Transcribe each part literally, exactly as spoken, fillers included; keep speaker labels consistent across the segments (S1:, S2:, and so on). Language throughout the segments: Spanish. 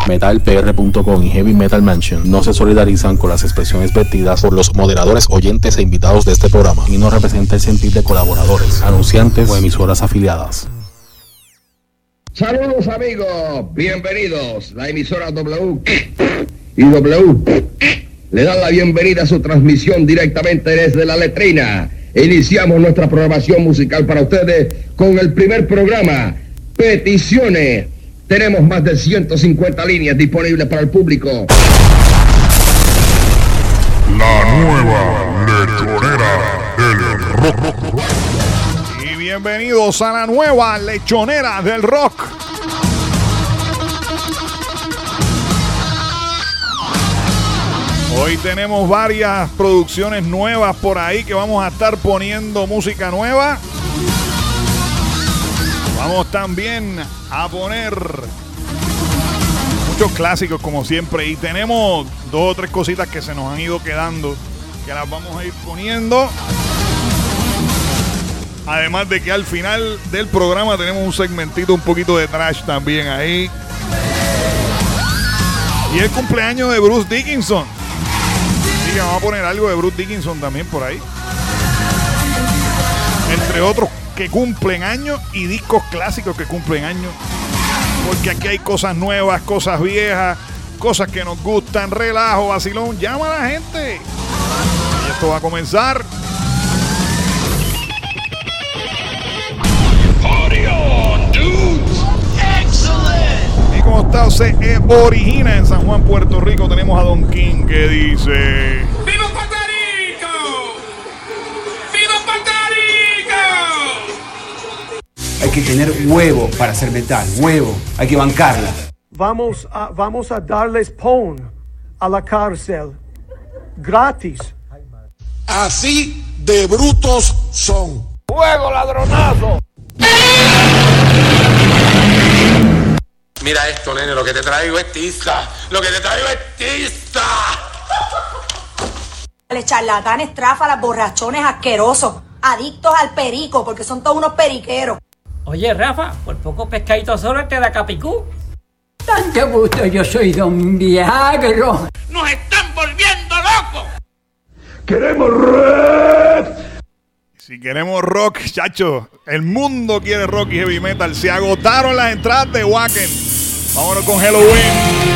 S1: metal p r punto com y Heavy Metal Mansion no se solidarizan con las expresiones vertidas por los moderadores, oyentes e invitados de este programa y no representa el sentir de colaboradores, anunciantes o emisoras afiliadas.
S2: Saludos amigos, bienvenidos. La emisora W y W le dan la bienvenida a su transmisión directamente desde la letrina. Iniciamos nuestra programación musical para ustedes con el primer programa, Peticiones. Tenemos más de ciento cincuenta líneas disponibles para el público.
S3: La nueva lechonera del rock.
S4: Y bienvenidos a la nueva lechonera del rock. Hoy tenemos varias producciones nuevas por ahí que vamos a estar poniendo música nueva. Vamos también a poner muchos clásicos como siempre y tenemos dos o tres cositas que se nos han ido quedando que las vamos a ir poniendo. Además de que al final del programa tenemos un segmentito un poquito de trash también ahí. Y el cumpleaños de Bruce Dickinson. Así que vamos a poner algo de Bruce Dickinson también por ahí. Entre otros que cumplen años y discos clásicos que cumplen años. Porque aquí hay cosas nuevas, cosas viejas, cosas que nos gustan, relajo, vacilón. Llama a la gente. Y esto va a comenzar.
S5: Party on, dudes. Excellent.
S4: Y como está, se origina en San Juan, Puerto Rico. Tenemos a Don King que dice:
S5: ¡Viva Puerto Rico! ¡Viva Puerto Rico!
S6: Hay que tener huevo para hacer metal, huevo, hay que bancarla.
S7: Vamos a, vamos a darles pon a la cárcel, gratis.
S3: Así de brutos son.
S5: ¡Fuego, ladronazo!
S8: Mira esto, nene, lo que te traigo es tiza. Lo que te traigo es tiza.
S9: Los charlatanes, tráfalas, borrachones asquerosos, adictos al perico, porque son todos unos periqueros.
S10: Oye, Rafa, por poco pescadito solo te da capicú.
S11: Tanto gusto, yo soy Don Viagro.
S5: ¡Nos están volviendo locos!
S2: ¡Queremos rock!
S4: Si queremos rock, chacho, el mundo quiere rock y heavy metal. Se agotaron las entradas de Wacken. Vámonos con Halloween.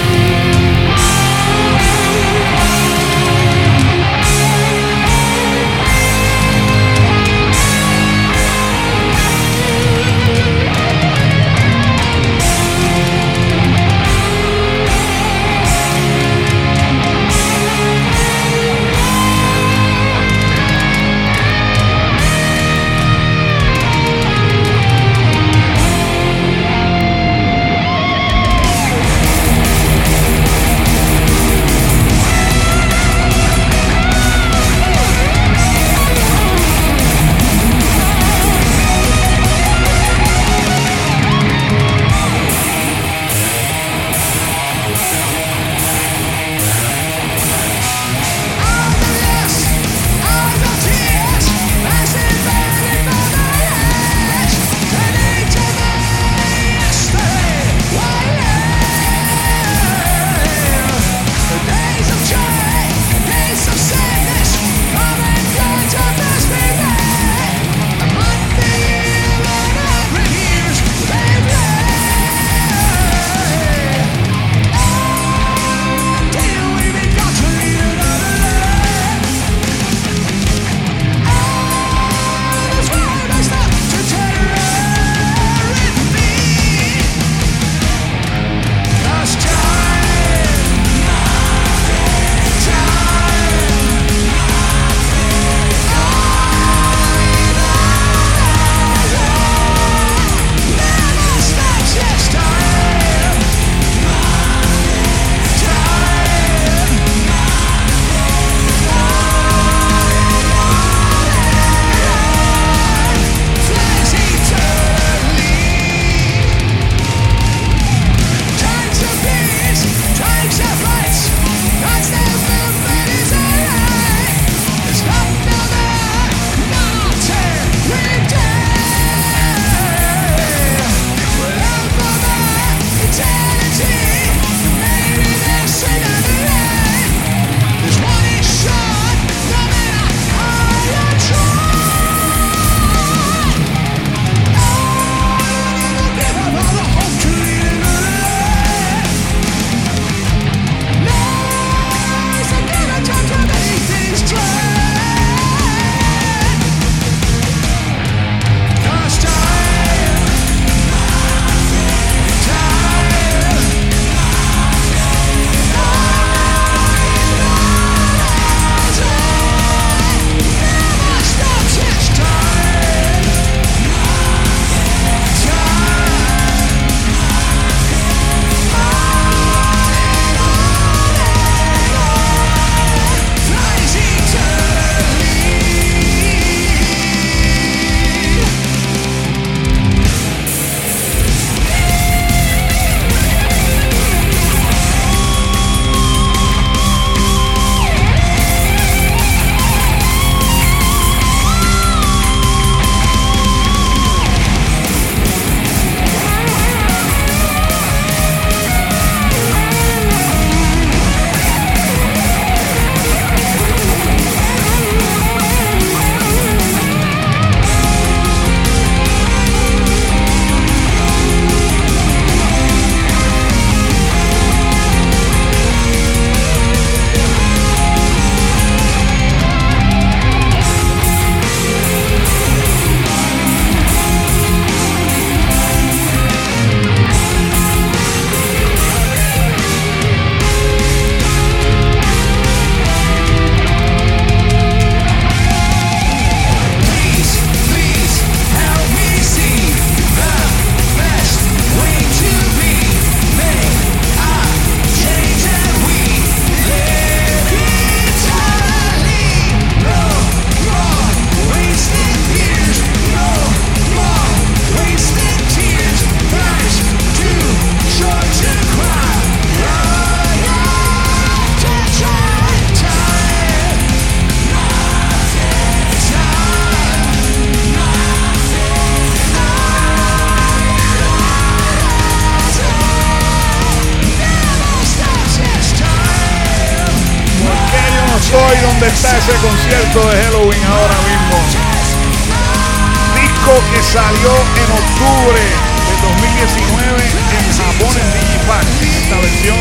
S4: soy donde está ese concierto de Halloween ahora mismo. Disco que salió en octubre de dos mil diecinueve en Japón en Digipack. Esta versión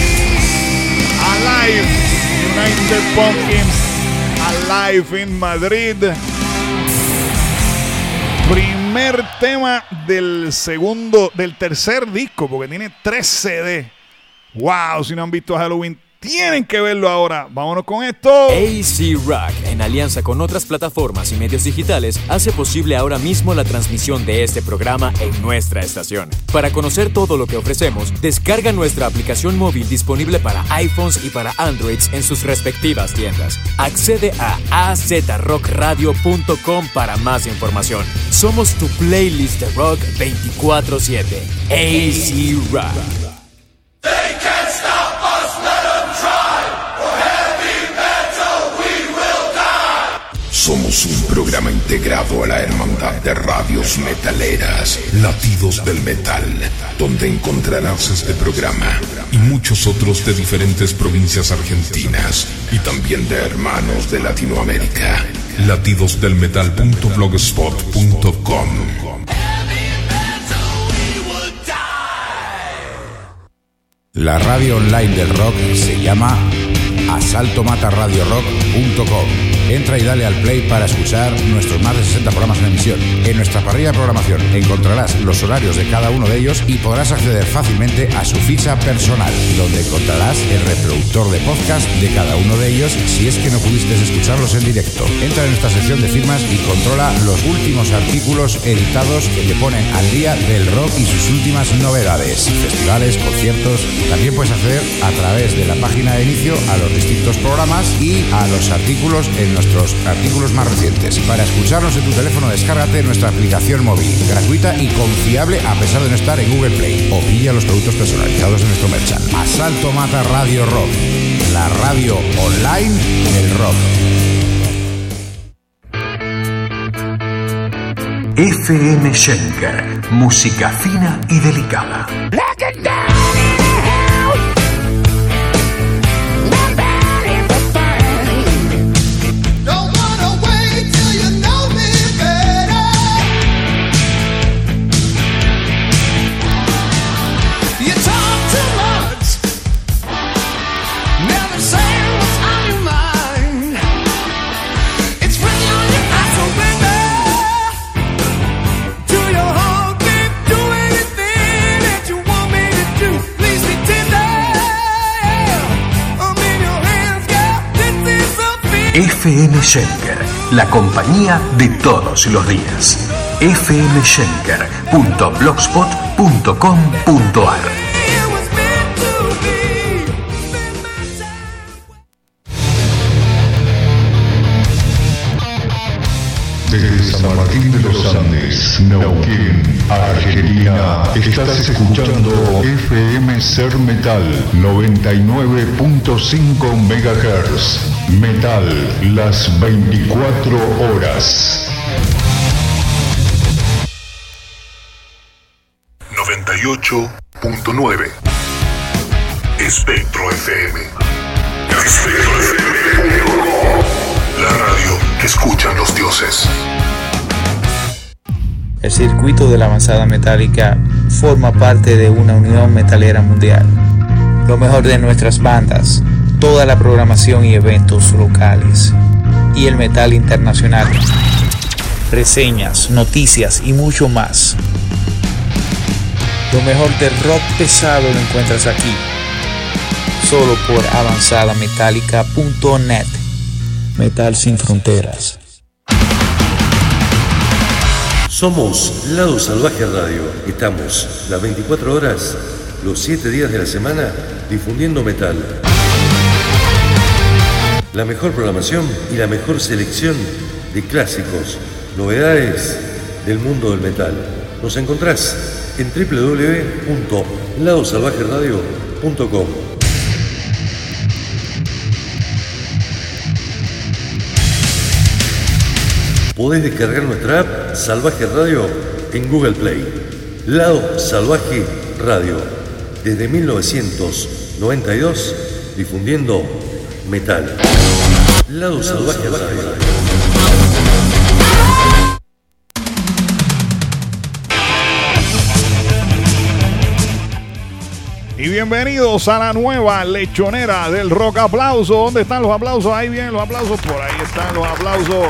S4: Alive, United Pumpkins, Alive in Madrid. Primer tema del segundo, del tercer disco, porque tiene tres C D. Wow, si no han visto Halloween, tienen que verlo ahora. Vámonos con esto.
S12: A C Rock, en alianza con otras plataformas y medios digitales, hace posible ahora mismo la transmisión de este programa en nuestra estación. Para conocer todo lo que ofrecemos, descarga nuestra aplicación móvil disponible para iPhones y para Androids en sus respectivas tiendas. Accede a a z rock radio punto com para más información. Somos tu playlist de rock veinticuatro siete. A C Rock.
S5: They can't stop us, let them try. For heavy metal we will die.
S13: Somos un programa integrado a la hermandad de radios metaleras, Latidos del Metal, donde encontrarás este programa y muchos otros de diferentes provincias argentinas y también de hermanos de Latinoamérica. latidos del metal punto blogspot punto com.
S14: La radio online del rock se llama asalto mata radio rock punto com. Entra y dale al play para escuchar nuestros más de sesenta programas en emisión. En nuestra parrilla de programación encontrarás los horarios de cada uno de ellos y podrás acceder fácilmente a su ficha personal, donde encontrarás el reproductor de podcast de cada uno de ellos si es que no pudiste escucharlos en directo. Entra en nuestra sección de firmas y controla los últimos artículos editados que te ponen al día del rock y sus últimas novedades, festivales, conciertos. También puedes acceder a través de la página de inicio a los distintos programas y a los artículos en nuestros artículos más recientes. Para escucharnos en tu teléfono, descárgate nuestra aplicación móvil, gratuita y confiable a pesar de no estar en Google Play. O pilla los productos personalizados en nuestro merchan. Asalto Mata Radio Rock, la radio online del rock.
S15: F M Schenker, música fina y delicada. F M Schenker, la compañía de todos los días. f m schenker punto blogspot punto com punto a r.
S3: Desde San Martín de los Andes, Neuquén, Argentina, estás escuchando F M Ser Metal noventa y nueve punto cinco megahertz. Metal, las veinticuatro horas. noventa y ocho punto nueve. Espectro F M. Espectro F M. La radio que escuchan los dioses.
S16: El circuito de la avanzada metálica forma parte de una unión metalera mundial. Lo mejor de nuestras bandas, toda la programación y eventos locales, y el metal internacional, reseñas, noticias y mucho más. Lo mejor del rock pesado lo encuentras aquí, solo por avanzada metálica punto net. Metal sin fronteras.
S17: Somos Lado Salvaje Radio. Estamos las veinticuatro horas, los siete días de la semana, difundiendo metal. La mejor programación y la mejor selección de clásicos, novedades del mundo del metal. Nos encontrás en doble u doble u doble u punto lado salvaje radio punto com. Podés descargar nuestra app Salvaje Radio en Google Play. Lado Salvaje Radio, desde mil novecientos noventa y dos, difundiendo metal. Lado Salvaje Radio.
S4: Y bienvenidos a la nueva lechonera del rock. Aplauso. ¿Dónde están los aplausos? Ahí vienen los aplausos. Por ahí están los aplausos.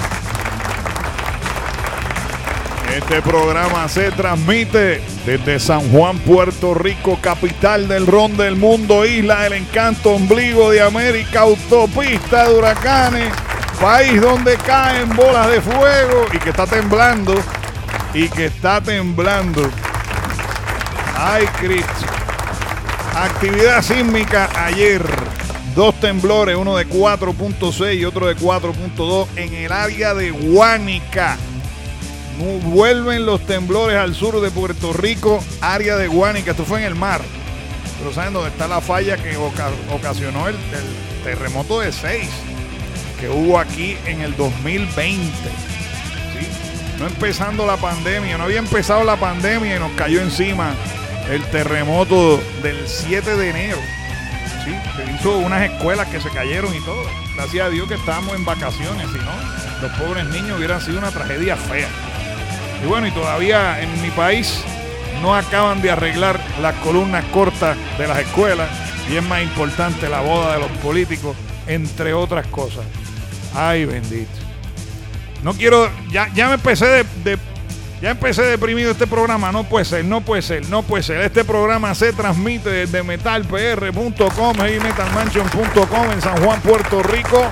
S4: Este programa se transmite desde San Juan, Puerto Rico, capital del ron del mundo, isla del encanto, ombligo de América, autopista de huracanes, país donde caen bolas de fuego y que está temblando. Y que está temblando. Ay, Cristo. Actividad sísmica ayer, dos temblores, uno de cuatro punto seis y otro de cuatro punto dos en el área de Guánica. Vuelven los temblores al sur de Puerto Rico, área de Guánica, esto fue en el mar. Pero ¿saben dónde está la falla que oca- ocasionó el, el terremoto de seis que hubo aquí en el dos mil veinte? ¿Sí? No empezando la pandemia, no había empezado la pandemia y nos cayó encima el terremoto del siete de enero. Sí, se hizo unas escuelas que se cayeron y todo. Gracias a Dios que estábamos en vacaciones, si no, los pobres niños hubieran sido una tragedia fea. Y bueno, y todavía en mi país no acaban de arreglar las columnas cortas de las escuelas y es más importante la boda de los políticos, entre otras cosas. Ay, bendito. No quiero, ya, ya me empecé de, de Ya empecé deprimido este programa. No puede ser, no puede ser, no puede ser. Este programa se transmite desde metal p r punto com, heavy metal mansion punto com en San Juan, Puerto Rico.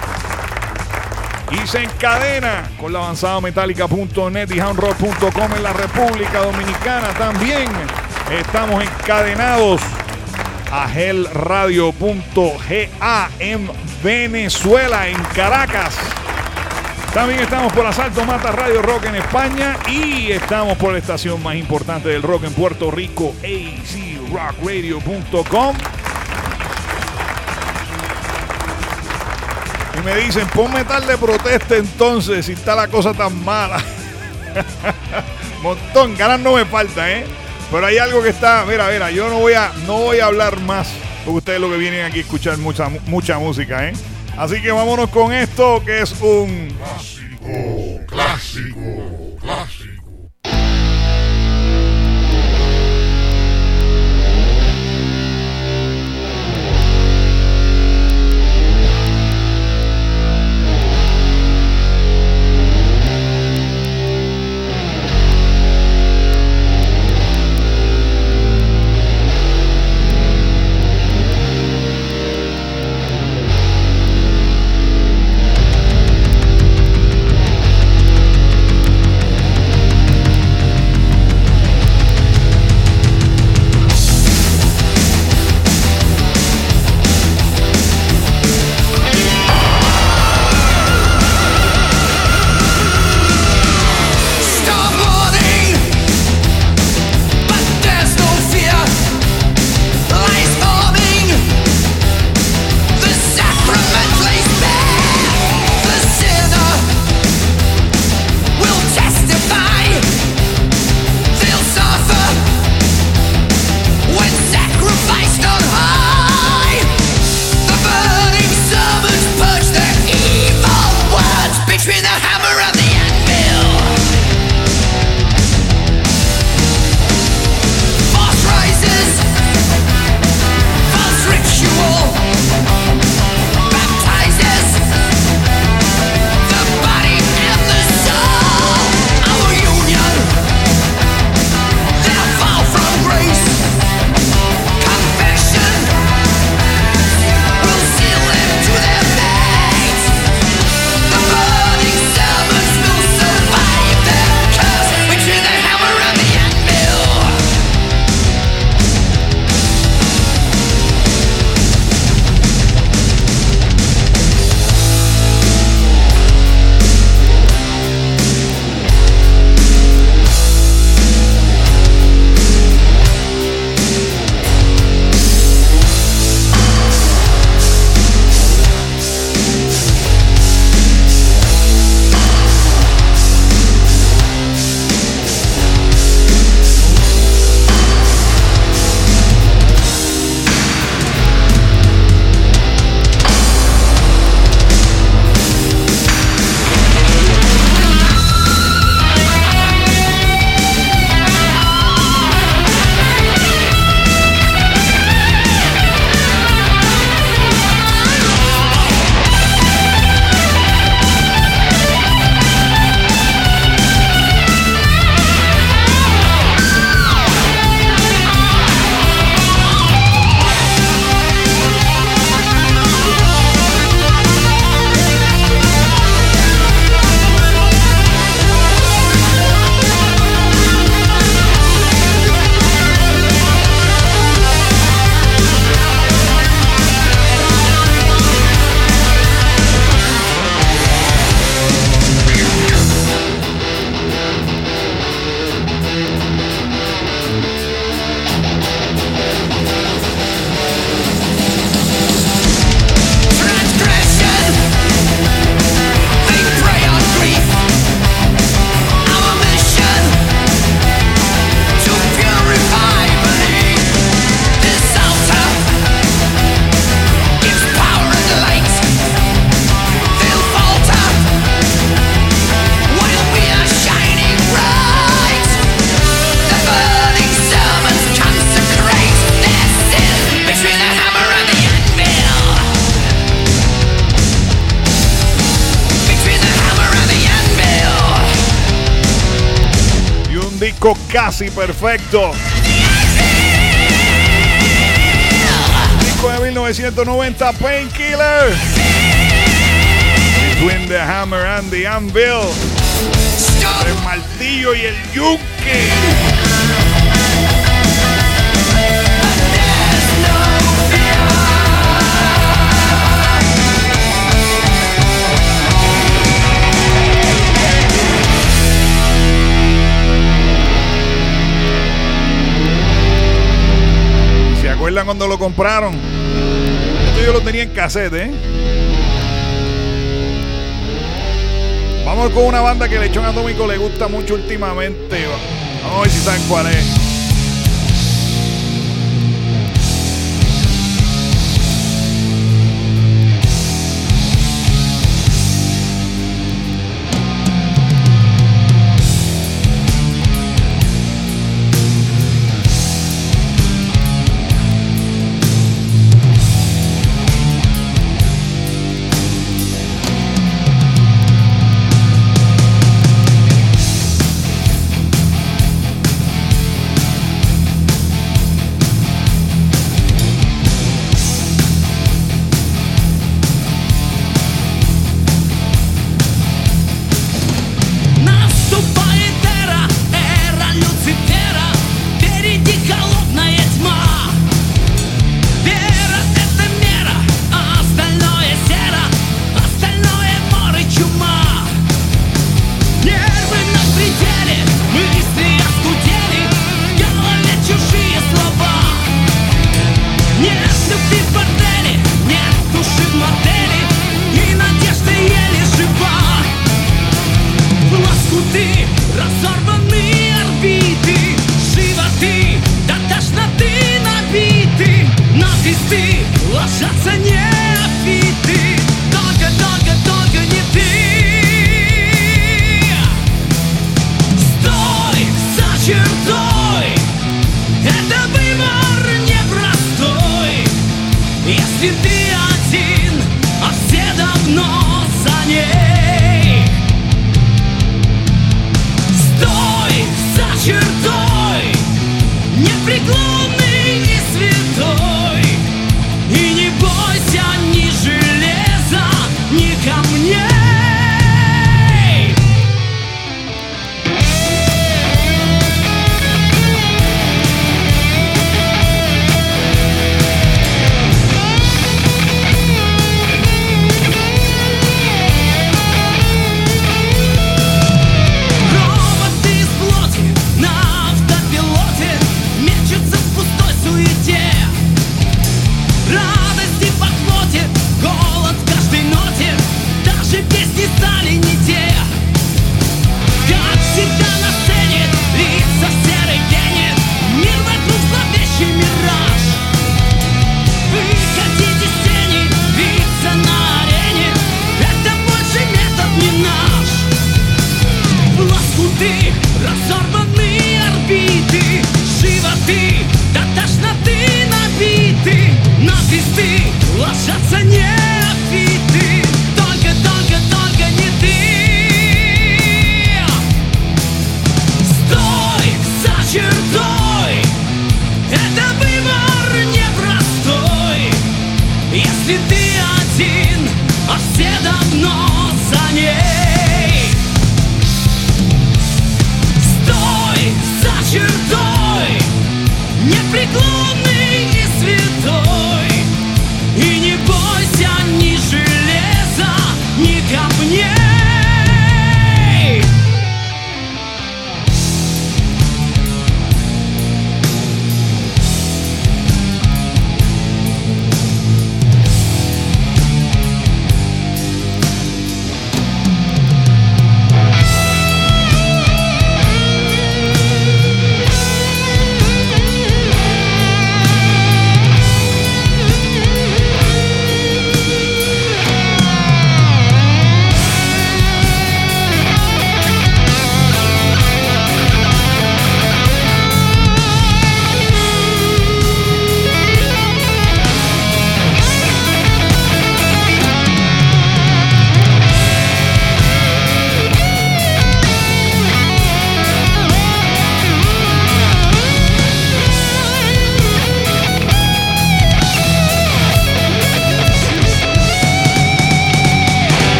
S4: Y se encadena con la avanzada metálica punto net y hound rock punto com en la República Dominicana. También estamos encadenados a hell radio punto g a en Venezuela, en Caracas. También estamos por Asalto Mata Radio Rock en España y estamos por la estación más importante del rock en Puerto Rico, a c rock radio punto com. Y me dicen, pon metal de protesta entonces, si está la cosa tan mala. Montón, ganas no me falta, ¿eh? Pero hay algo que está, mira, mira, yo no voy a, no voy a hablar más, porque ustedes lo que vienen aquí a escuchar mucha, mucha música, ¿eh? Así que vámonos con esto, que es un
S5: clásico, clásico, clásico.
S4: disco casi perfecto. Disco de mil novecientos noventa, Painkiller. Between the Hammer and the Anvil. El martillo y el yunque. ¿Se acuerdan cuando lo compraron? Esto yo lo tenía en cassette, ¿eh? Vamos con una banda que el Lechón Atómico le gusta mucho últimamente. Vamos a ver si saben cuál es.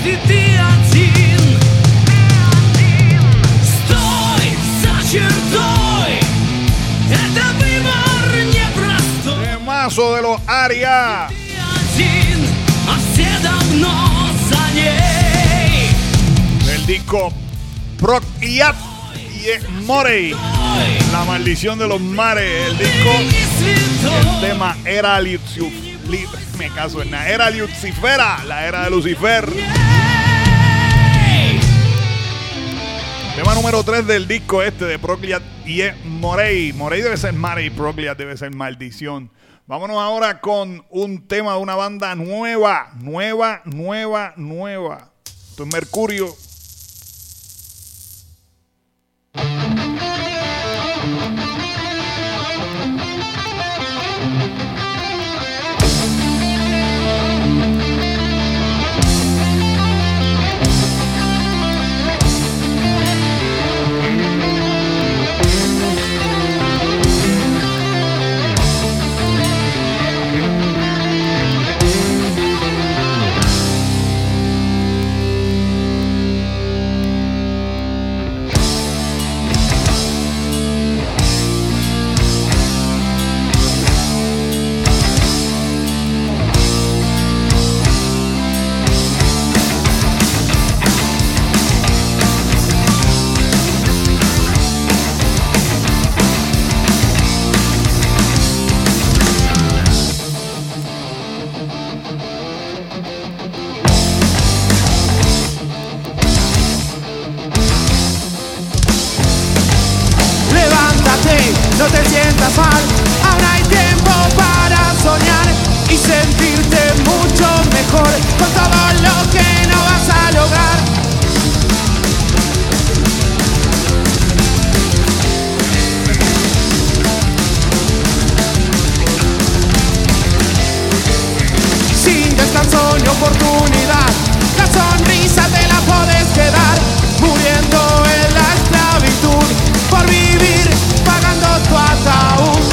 S4: Temazo de los Aria. Del disco Prokliat y Morey, La maldición de los mares. El disco, el tema era Lucifer, me caso en nada, era Lucifera, la era de Lucifer. Tema número tres del disco este de Prokliat y Morey. Morey debe ser Mare y Prokliat debe ser maldición. Vámonos ahora con un tema de una banda nueva, nueva, nueva, nueva. Esto es Mercurio.
S18: No te sientas mal, aún hay tiempo para soñar y sentirte mucho mejor con todo lo que no vas a lograr. Sin descanso ni oportunidad, la sonrisa te la podés quedar, muriendo en la esclavitud por vivir pagando tu ataúd.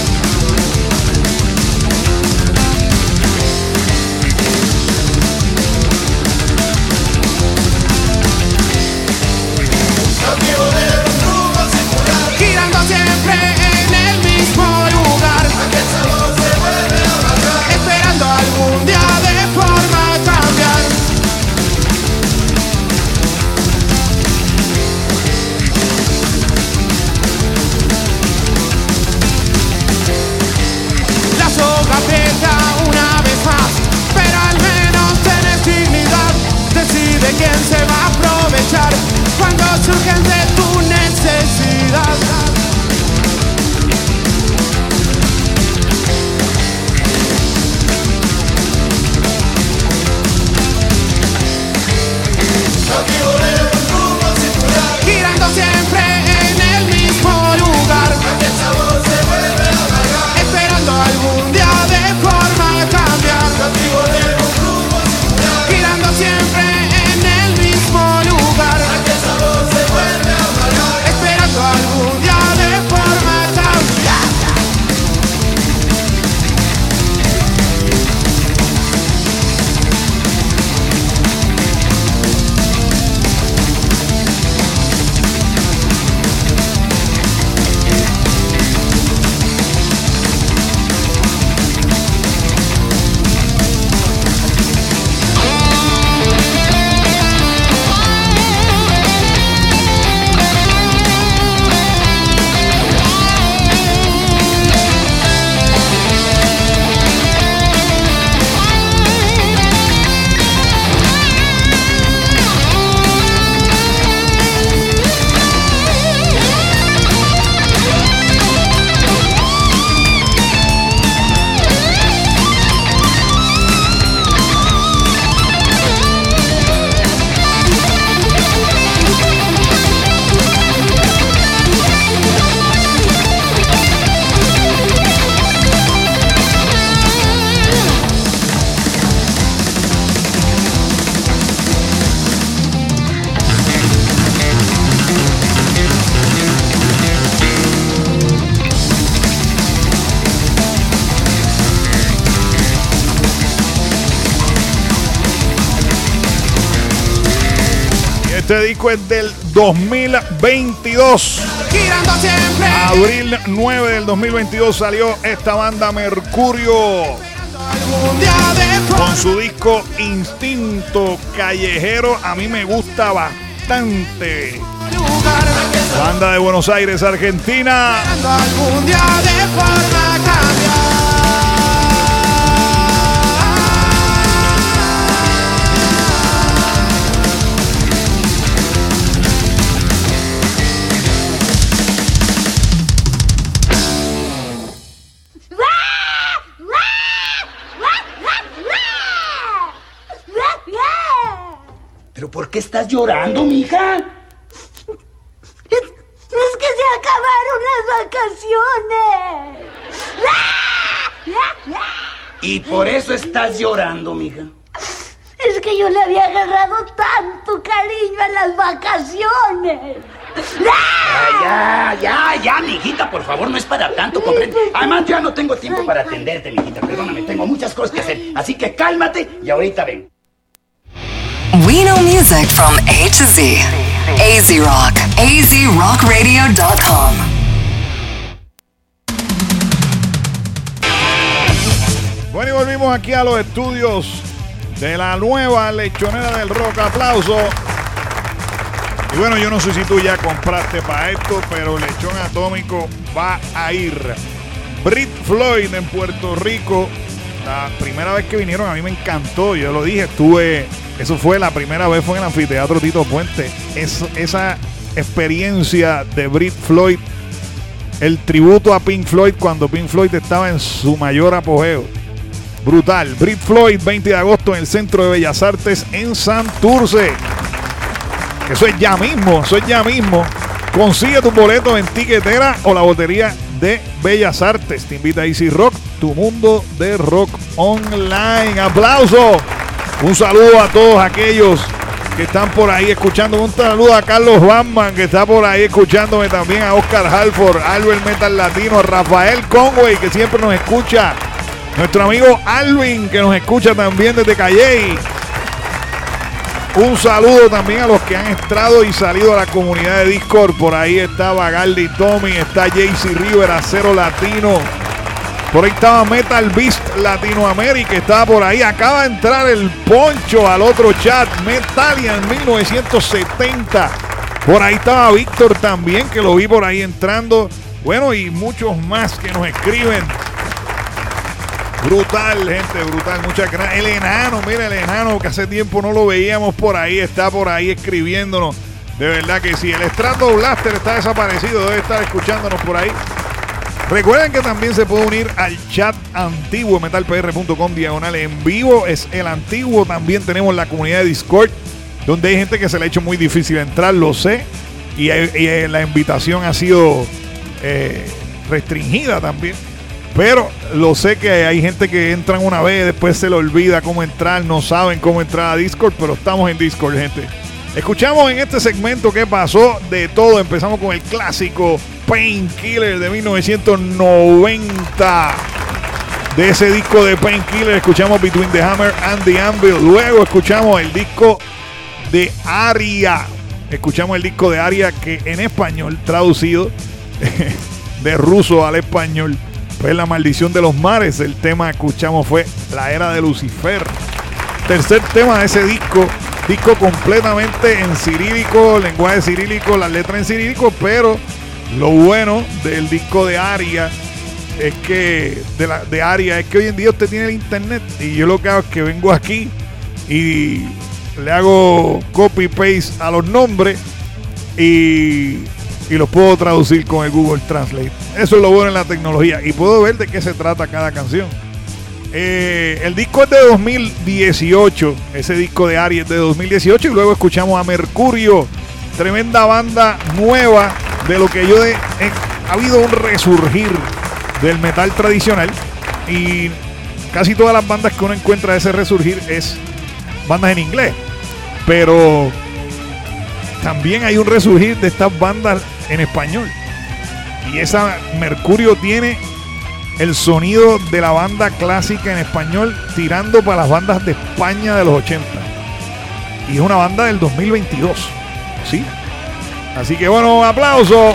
S18: Girando siempre en el mismo lugar, esperando algún día de forma cambiar. La soga aprieta una vez más, pero al menos tenés dignidad. Decide quién se va a aprovechar cuando surgen de tu necesidad. Girando siempre en el mismo lugar, esperando algún día de forma cambiar. Girando siempre en el mismo lugar, esperando algún día
S4: Este disco es del dos mil veintidós. Abril nueve del dos mil veintidós salió esta banda Mercurio con su disco Instinto Callejero. A mí me gusta bastante. Banda de Buenos Aires, Argentina.
S18: Algún día de forma cambiar.
S19: ¿Pero por qué estás llorando, mija?
S20: Es, es que se acabaron las vacaciones.
S19: Y por eso estás llorando, mija.
S20: Es que yo le había agarrado tanto cariño a las vacaciones.
S19: Ya, ya, ya, ya, mijita, por favor, no es para tanto, comprende. Además, ya no tengo tiempo para atenderte, mijita, perdóname, tengo muchas cosas que hacer. Así que cálmate y ahorita ven.
S21: We know music from A to Z. A Z Rock. A Z Rock Radio dot com.
S4: Bueno, y volvimos aquí a los estudios de la nueva Lechonera del Rock. Aplauso. Y bueno, yo no sé si tú ya compraste para esto, pero Lechón Atómico va a ir. Brit Floyd en Puerto Rico. La primera vez que vinieron a mí me encantó. Yo lo dije, estuve... Eso fue la primera vez, fue en el Anfiteatro Tito Puente. Es, esa experiencia de Brit Floyd, el tributo a Pink Floyd cuando Pink Floyd estaba en su mayor apogeo. Brutal. Brit Floyd, veinte de agosto en el Centro de Bellas Artes en Santurce. Eso es ya mismo, eso es ya mismo. Consigue tus boletos en Tiquetera o la boletería de Bellas Artes. Te invita a Easy Rock, tu mundo de rock online. ¡Aplauso! Un saludo a todos aquellos que están por ahí escuchando. Un saludo a Carlos Batman, que está por ahí escucándome también. A Oscar Halford, Albert Metal Latino, a Rafael Conway, que siempre nos escucha. Nuestro amigo Alvin, que nos escucha también desde Calley. Un saludo también a los que han entrado y salido a la comunidad de Discord. Por ahí está Bagaldi Tommy, está J C River, Acero Latino. Por ahí estaba Metal Beast Latinoamérica, estaba por ahí. Acaba de entrar el Poncho al otro chat. Metalian mil novecientos setenta. Por ahí estaba Víctor también, que lo vi por ahí entrando. Bueno, y muchos más que nos escriben. Brutal, gente, brutal. Muchas gracias. El enano, mira el enano, que hace tiempo no lo veíamos por ahí. Está por ahí escribiéndonos. De verdad que sí. El Strato Blaster está desaparecido. Debe estar escuchándonos por ahí. Recuerden que también se puede unir al chat antiguo, metal p r punto com diagonal en vivo. Es el antiguo. También tenemos la comunidad de Discord, donde hay gente que se le ha hecho muy difícil entrar, lo sé. Y, y la invitación ha sido eh, restringida también. Pero lo sé que hay gente que entran una vez, después se le olvida cómo entrar, no saben cómo entrar a Discord, pero estamos en Discord, gente. Escuchamos en este segmento qué pasó de todo. Empezamos con el clásico Painkiller de mil novecientos noventa. De ese disco de Painkiller escuchamos Between the Hammer and the Anvil. Luego escuchamos el disco de Aria. Escuchamos el disco de Aria, que en español, traducido de ruso al español, fue La Maldición de los Mares. El tema que escuchamos fue La Era de Lucifer. Tercer tema de ese disco. Disco completamente en cirílico, lenguaje cirílico, las letras en cirílico, pero lo bueno del disco de Aria es que de, la, de Aria es que hoy en día usted tiene el internet y yo lo que hago es que vengo aquí y le hago copy paste a los nombres y, y los puedo traducir con el Google Translate. Eso es lo bueno en la tecnología y puedo ver de qué se trata cada canción. Eh, el disco es de dos mil dieciocho, ese disco de Aria es de dos mil dieciocho y luego escuchamos a Mercurio, tremenda banda nueva de lo que yo de, eh, ha habido un resurgir del metal tradicional y casi todas las bandas que uno encuentra de ese resurgir es bandas en inglés, pero también hay un resurgir de estas bandas en español y esa Mercurio tiene el sonido de la banda clásica en español tirando para las bandas de España de los ochenta. Y es una banda del dos mil veintidós. sí. Así que bueno, aplauso.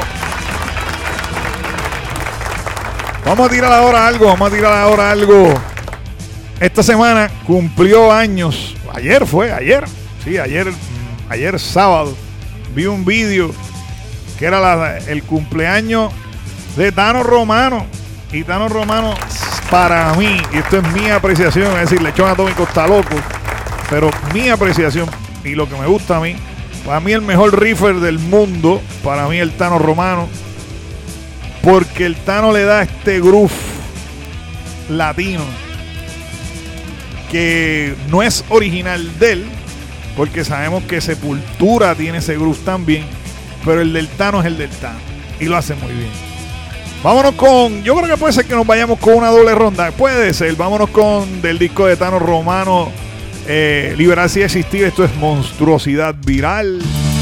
S4: Vamos a tirar ahora algo, vamos a tirar ahora algo. Esta semana cumplió años. Ayer fue, ayer. Sí, ayer, ayer sábado. Vi un vídeo que era la, el cumpleaños de Tano Romano. Y Tano Romano, para mí, y esto es mi apreciación, es decir, Lechón Atómico está loco, pero mi apreciación y lo que me gusta a mí, para mí el mejor riffer del mundo, para mí el Tano Romano, porque el Tano le da este groove latino que no es original de él, porque sabemos que Sepultura tiene ese groove también, pero el del Tano es el del Tano y lo hace muy bien. Vámonos con, yo creo que puede ser que nos vayamos con una doble ronda, puede ser, vámonos con del disco de Tano Romano, eh, Liberarse y Existir. Esto es Monstruosidad Viral.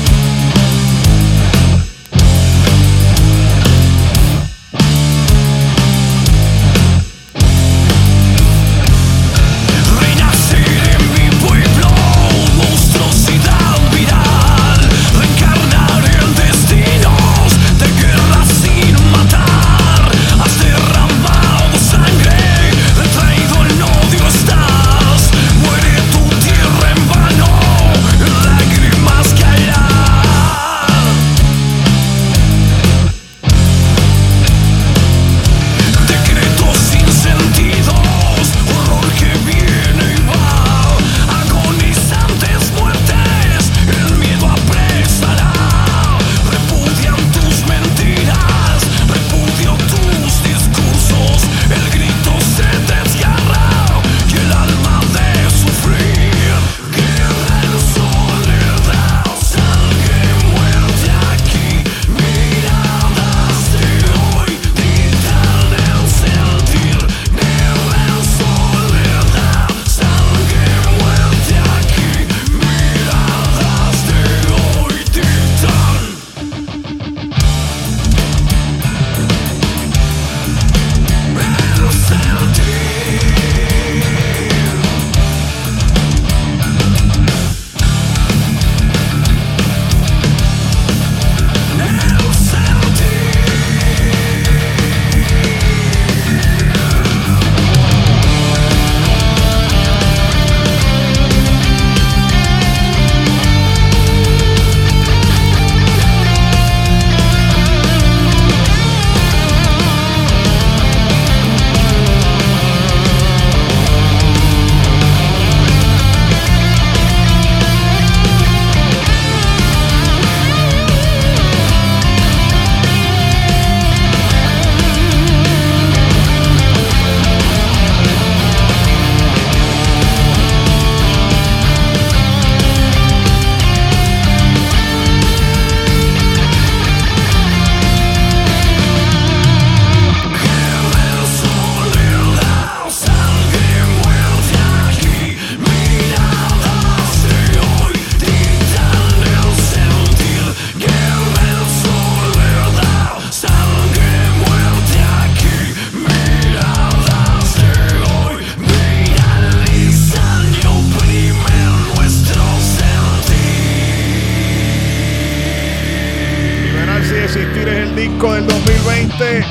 S4: Del dos mil veinte.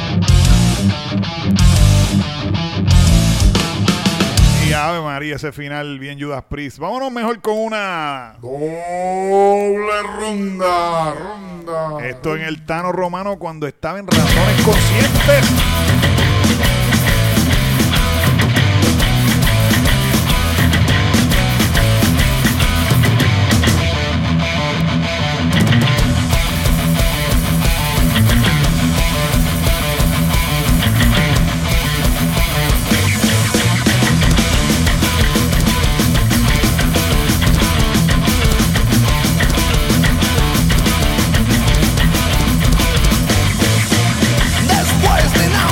S4: Y Ave María, ese final bien Judas Priest. Vámonos mejor con una
S3: doble ronda, ronda.
S4: Esto en el Tano Romano cuando estaba en Razones Conscientes.
S18: Después de nada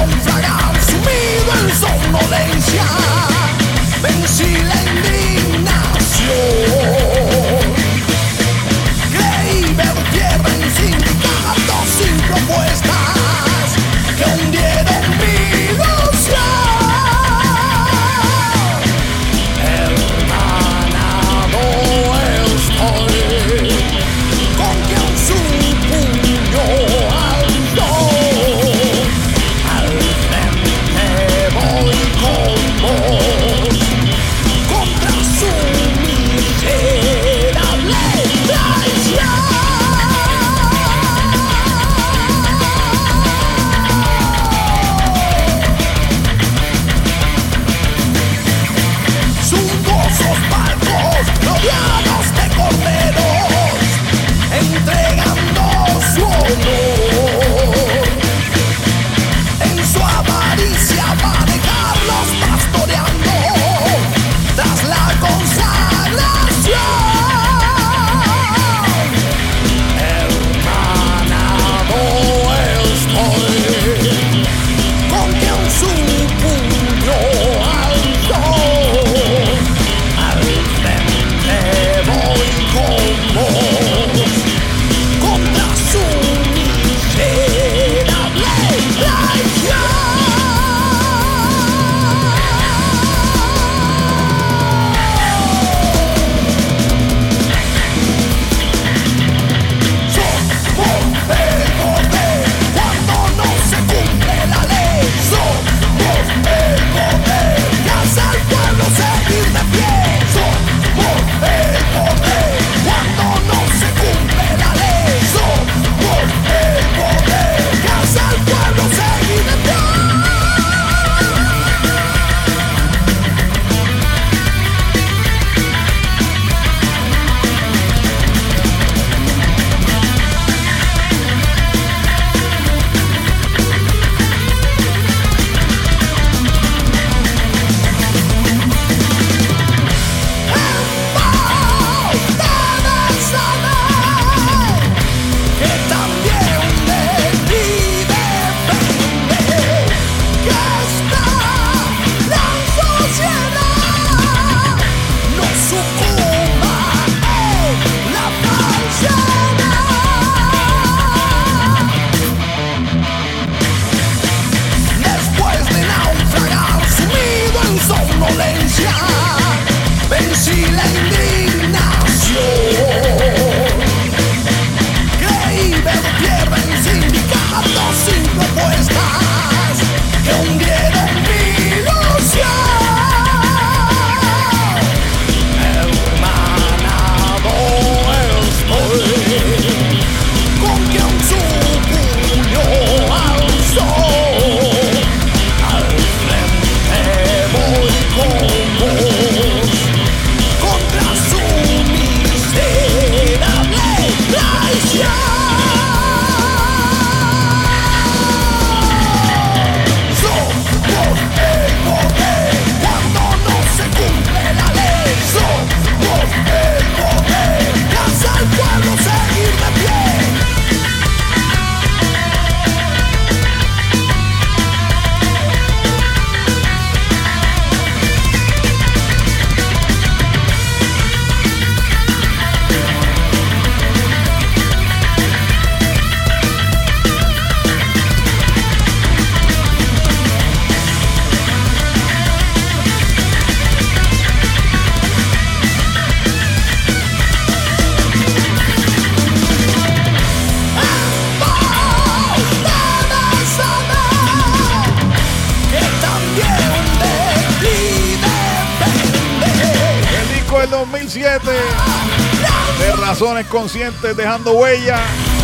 S4: siete. De Razones Conscientes, Dejando Huella.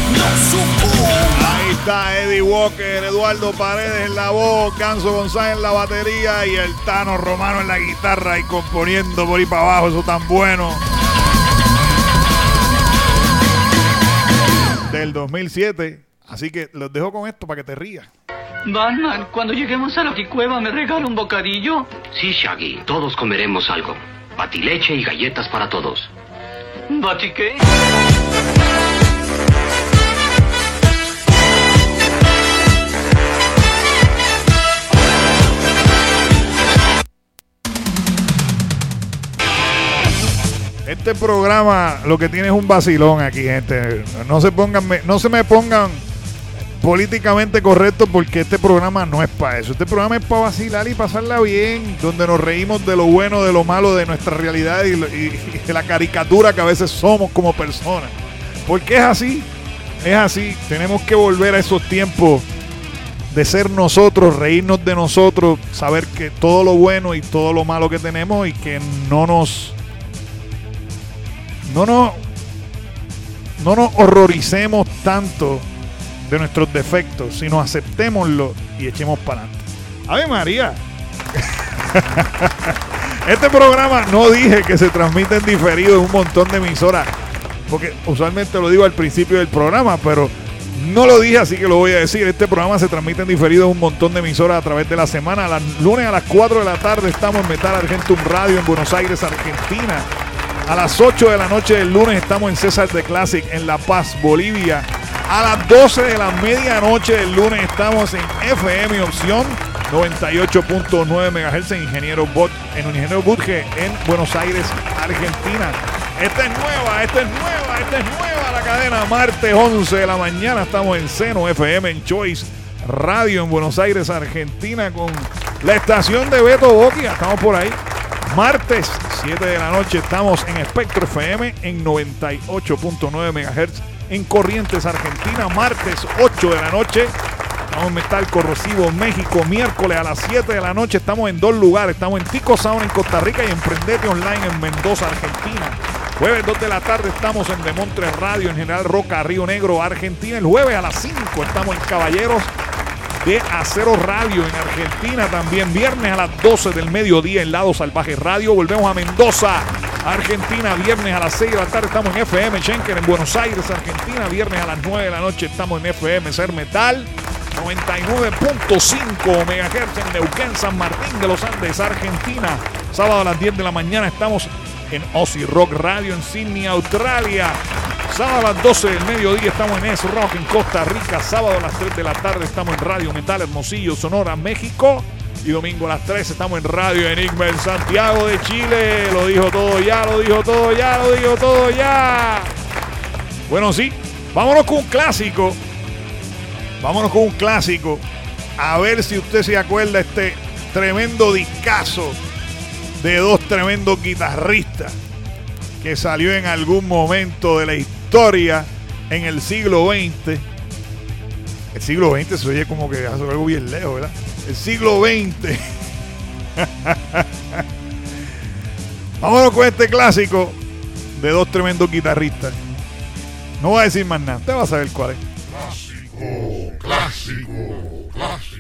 S4: Ahí está Eddie Walker, Eduardo Paredes en la voz, Ganso González en la batería y el Tano Romano en la guitarra y componiendo por ahí para abajo, eso tan bueno. Del dos mil siete. Así que los dejo con esto para que te rías.
S1: Batman, cuando lleguemos a la Cueva, ¿me regala un bocadillo?
S22: Sí, Shaggy, todos comeremos algo. Batileche y galletas para todos.
S1: ¿Bati qué?
S4: Este programa lo que tiene es un vacilón aquí, gente. No se pongan, no se me pongan políticamente correctos porque este programa no es para eso. Este programa es para vacilar y pasarla bien, donde nos reímos de lo bueno, de lo malo, de nuestra realidad y, y, y de la caricatura que a veces somos como personas. Porque es así, es así. Tenemos que volver a esos tiempos de ser nosotros, reírnos de nosotros, saber que todo lo bueno y todo lo malo que tenemos y que no nos no nos no nos horroricemos tanto de nuestros defectos, sino aceptémoslo y echemos para adelante. ¡Ave María! Este programa no dije que se transmite en diferido en un montón de emisoras, porque usualmente lo digo al principio del programa, pero no lo dije, así que lo voy a decir. Este programa se transmite en diferido en un montón de emisoras a través de la semana. A lunes a las cuatro de la tarde estamos en Metal Argentum Radio en Buenos Aires, Argentina. A las ocho de la noche del lunes estamos en César The Classic en La Paz, Bolivia. A las doce de la medianoche del lunes estamos en F M Opción noventa y ocho punto nueve megahertz en Ingeniero Bot, en Ingeniero Budge en Buenos Aires, Argentina. Esta es nueva, esta es nueva, esta es nueva la cadena. Martes once de la mañana estamos en Seno F M en Choice Radio en Buenos Aires, Argentina, con la estación de Beto Boquia. Estamos por ahí. Martes siete de la noche estamos en Espectro F M en noventa y ocho punto nueve megahertz en Corrientes, Argentina. Martes ocho de la noche estamos en Metal Corrosivo, México. Miércoles a las siete de la noche estamos en dos lugares. Estamos en Tico Sound en Costa Rica y en Prendete Online en Mendoza, Argentina. Jueves dos de la tarde estamos en Demontre Radio en General Roca, Río Negro, Argentina. El jueves a las cinco estamos en Caballeros de Acero Radio en Argentina también. Viernes a las doce del mediodía en Lado Salvaje Radio. Volvemos a Mendoza, Argentina. Viernes a las seis de la tarde estamos en F M Schenker en Buenos Aires, Argentina. Viernes a las nueve de la noche estamos en F M Ser Metal noventa y nueve punto cinco megahertz en Neuquén, San Martín de los Andes, Argentina. Sábado a las diez de la mañana estamos en Aussie Rock Radio en Sydney, Australia. Sábado a las doce del mediodía estamos en S Rock en Costa Rica. Sábado a las tres de la tarde estamos en Radio Metal Hermosillo, Sonora, México. Y domingo a las tres estamos en Radio Enigma en Santiago de Chile. Lo dijo todo ya, lo dijo todo ya, lo dijo todo ya. Bueno, sí, vámonos con un clásico. Vámonos con un clásico. A ver si usted se acuerda este tremendo discazo de dos tremendos guitarristas que salió en algún momento de la historia en el siglo veinte. El siglo veinte se oye como que hace algo bien lejos, ¿verdad? El siglo veinte. Vámonos con este clásico de dos tremendos guitarristas. No voy a decir más nada. Usted va a saber cuál es.
S3: Clásico, clásico, clásico.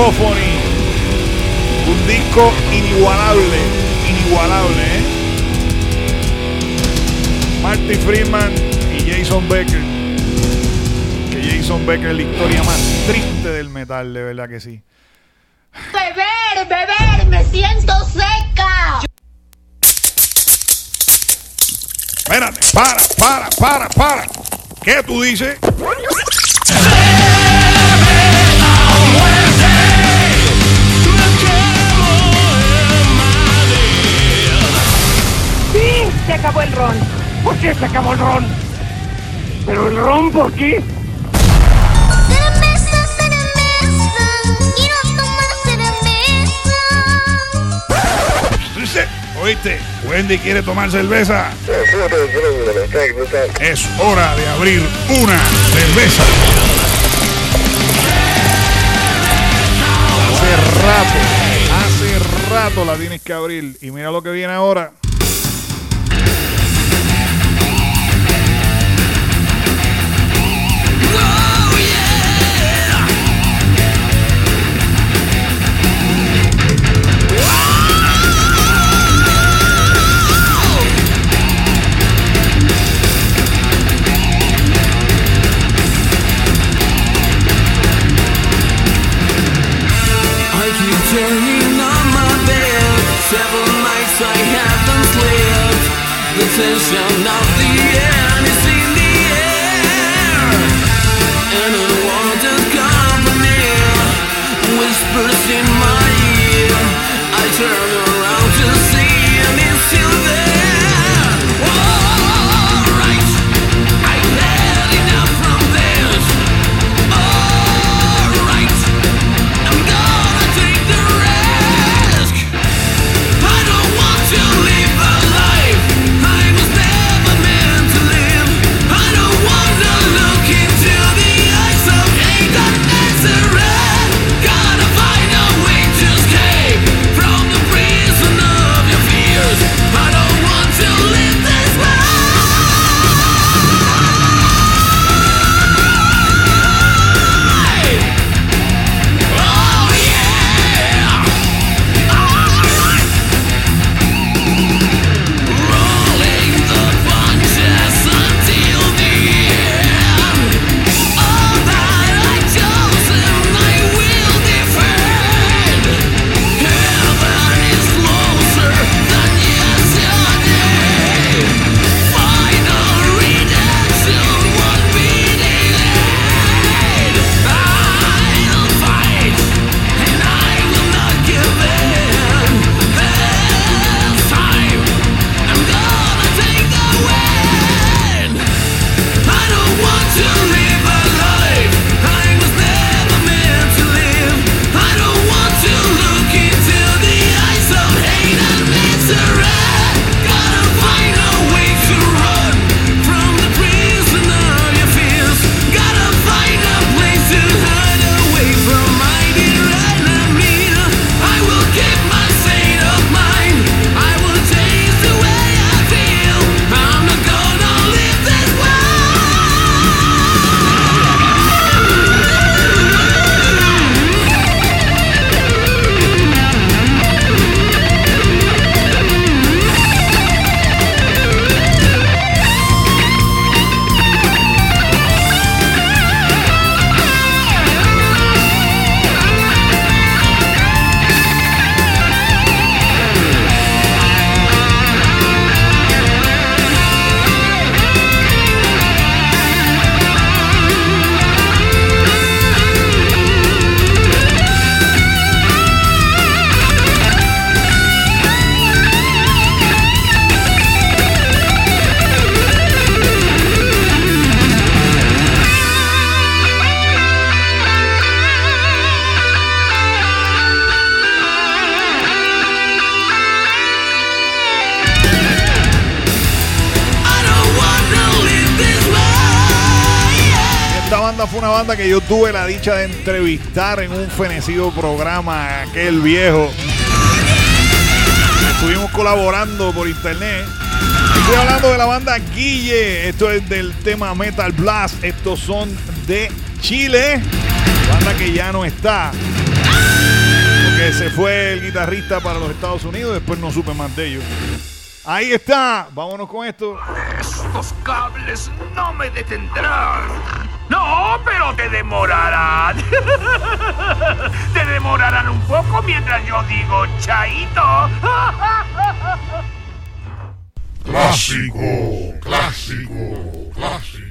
S4: Cacophony. Un disco inigualable, inigualable, ¿eh? Marty Friedman y Jason Becker. Que Jason Becker es la historia más triste del metal, de verdad que sí.
S20: Beber, beber, me siento seca.
S4: Espérate, para, para, para, para. ¿Qué tú dices?
S5: ¡Sí! Se acabó el ron. ¿Por qué se acabó el ron? ¿Pero el ron por qué?
S4: ¿Oíste? Wendy quiere tomar cerveza. Es hora de abrir una cerveza. Hace rato, hace rato la tienes que abrir. Y mira lo que viene ahora.
S5: Turning on my bed, several nights I haven't slept. The tension of the end is in the air, and unwanted company whispers in my ear. I turn around to see and it's still there. Alright, I've had enough from this. Alright, I'm gonna take the risk. I don't want to live a life I was never meant to live. I don't wanna look into the eyes of hate and misery. Gotta find a way to escape from the prison of your fears. I don't want to live this way. Oh yeah. Rolling the punches until the end. All that I chosen I will defend. Heaven is closer than yesterday. Final redemption won't be delayed. I'll fight and I will not give in. This time I'm gonna take the win. I don't want to live a life I was never meant to live. I don't want to look into the eyes of hate and misery. Gotta find a way to run from the prison of your fears. Gotta find a place to hide away from my dear enemy. I will keep my state of mind. I will change the way I feel. I'm not gonna live this way.
S4: Esta banda fue una banda que yo tuve la dicha de entrevistar en un fenecido programa, aquel viejo. Estuvimos colaborando por internet. Estoy hablando de la banda Guille. Esto es del tema Metal Blast. Estos son de Chile. Banda que ya no está. fue el guitarrista para los Estados Unidos. Después no supe más de ellos. Ahí está. Vámonos con esto.
S6: Estos cables no me detendrán. No, pero te demorarán. Te demorarán un poco mientras yo digo chaito.
S3: Clásico, clásico, clásico.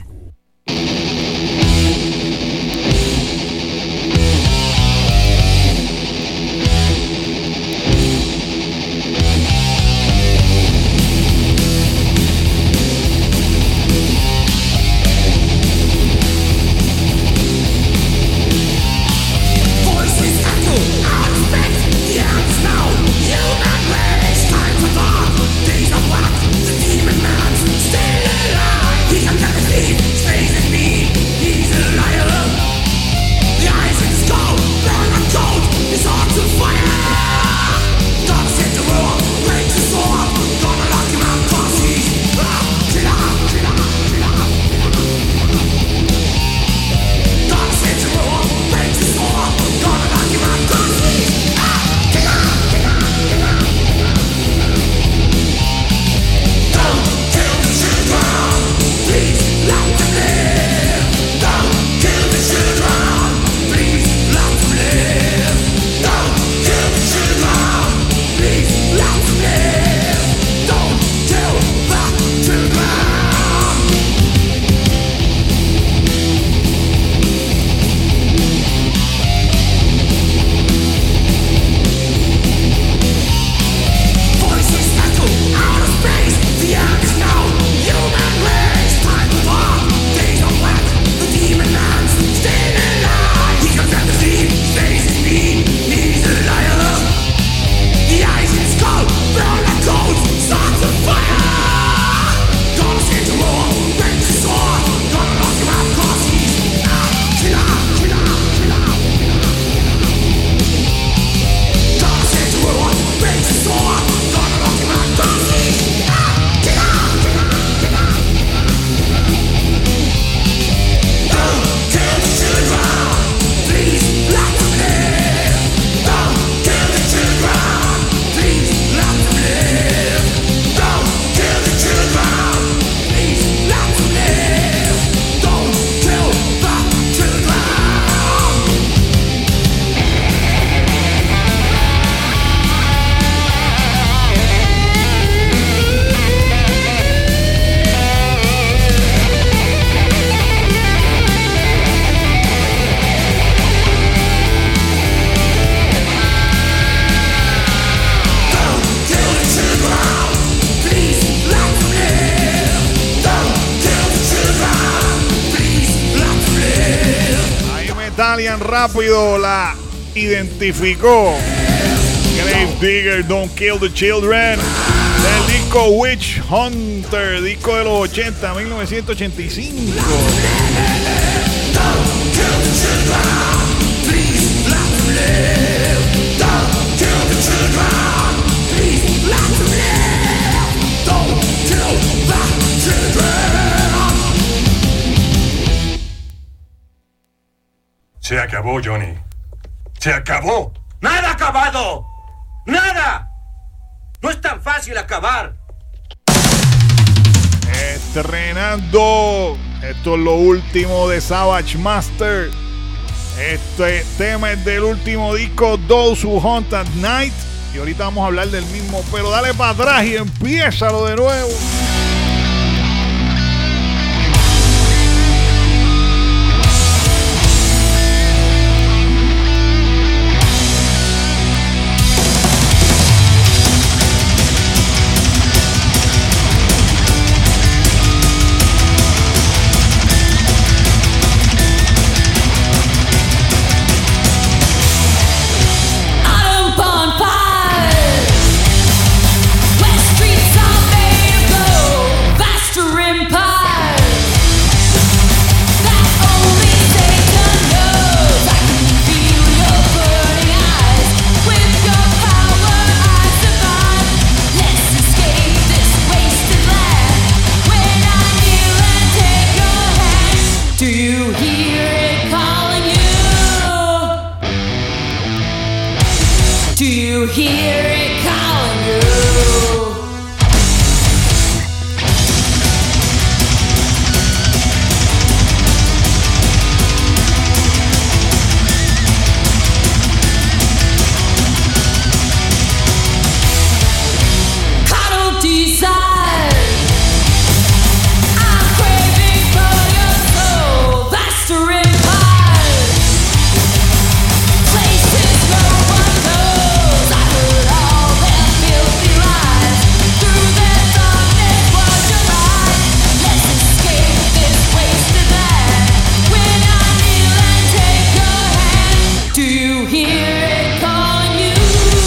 S4: Rápido la identificó. Grave Digger, Don't Kill the Children, del disco Witch Hunter, disco de los ochenta, mil novecientos ochenta y cinco.
S6: Se acabó, Johnny. Se acabó. ¡Nada acabado! ¡Nada! No es tan fácil acabar.
S4: Estrenando. Esto es lo último de Savage Master. Este tema es del último disco Those Who Hunt at Night. Y ahorita vamos a hablar del mismo. Pero dale para atrás y empiézalo de nuevo.
S5: West streets are made of gold. Do you hear it calling you? Cuddle desire. I'm craving for your soul. That's the empire. Places no one knows. I heard all their filthy lies. Through their darkness was your eyes. Let's escape this wasted land. When I kneel and take your hand, do you hear it calling you?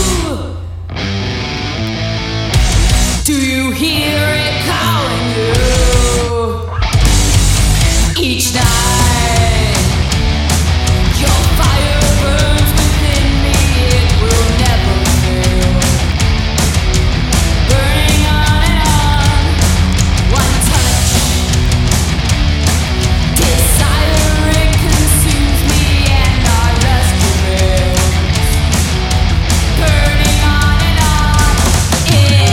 S5: Do you hear it calling you? Each night, your fire burns within me, it will never fail. Burning on and on, one touch. Desire, it consumes me and our lust prevails. Burning on and on, in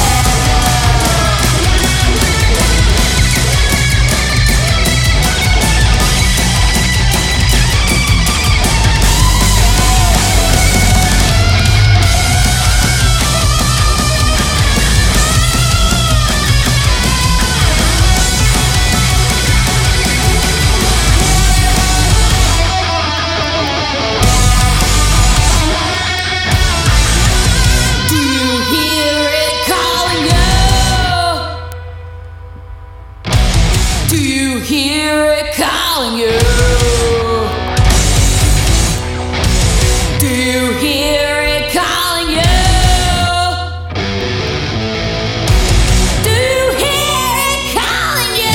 S5: Do you hear it calling you? Do you hear it calling you? Do you hear it calling you? Do you hear it calling you?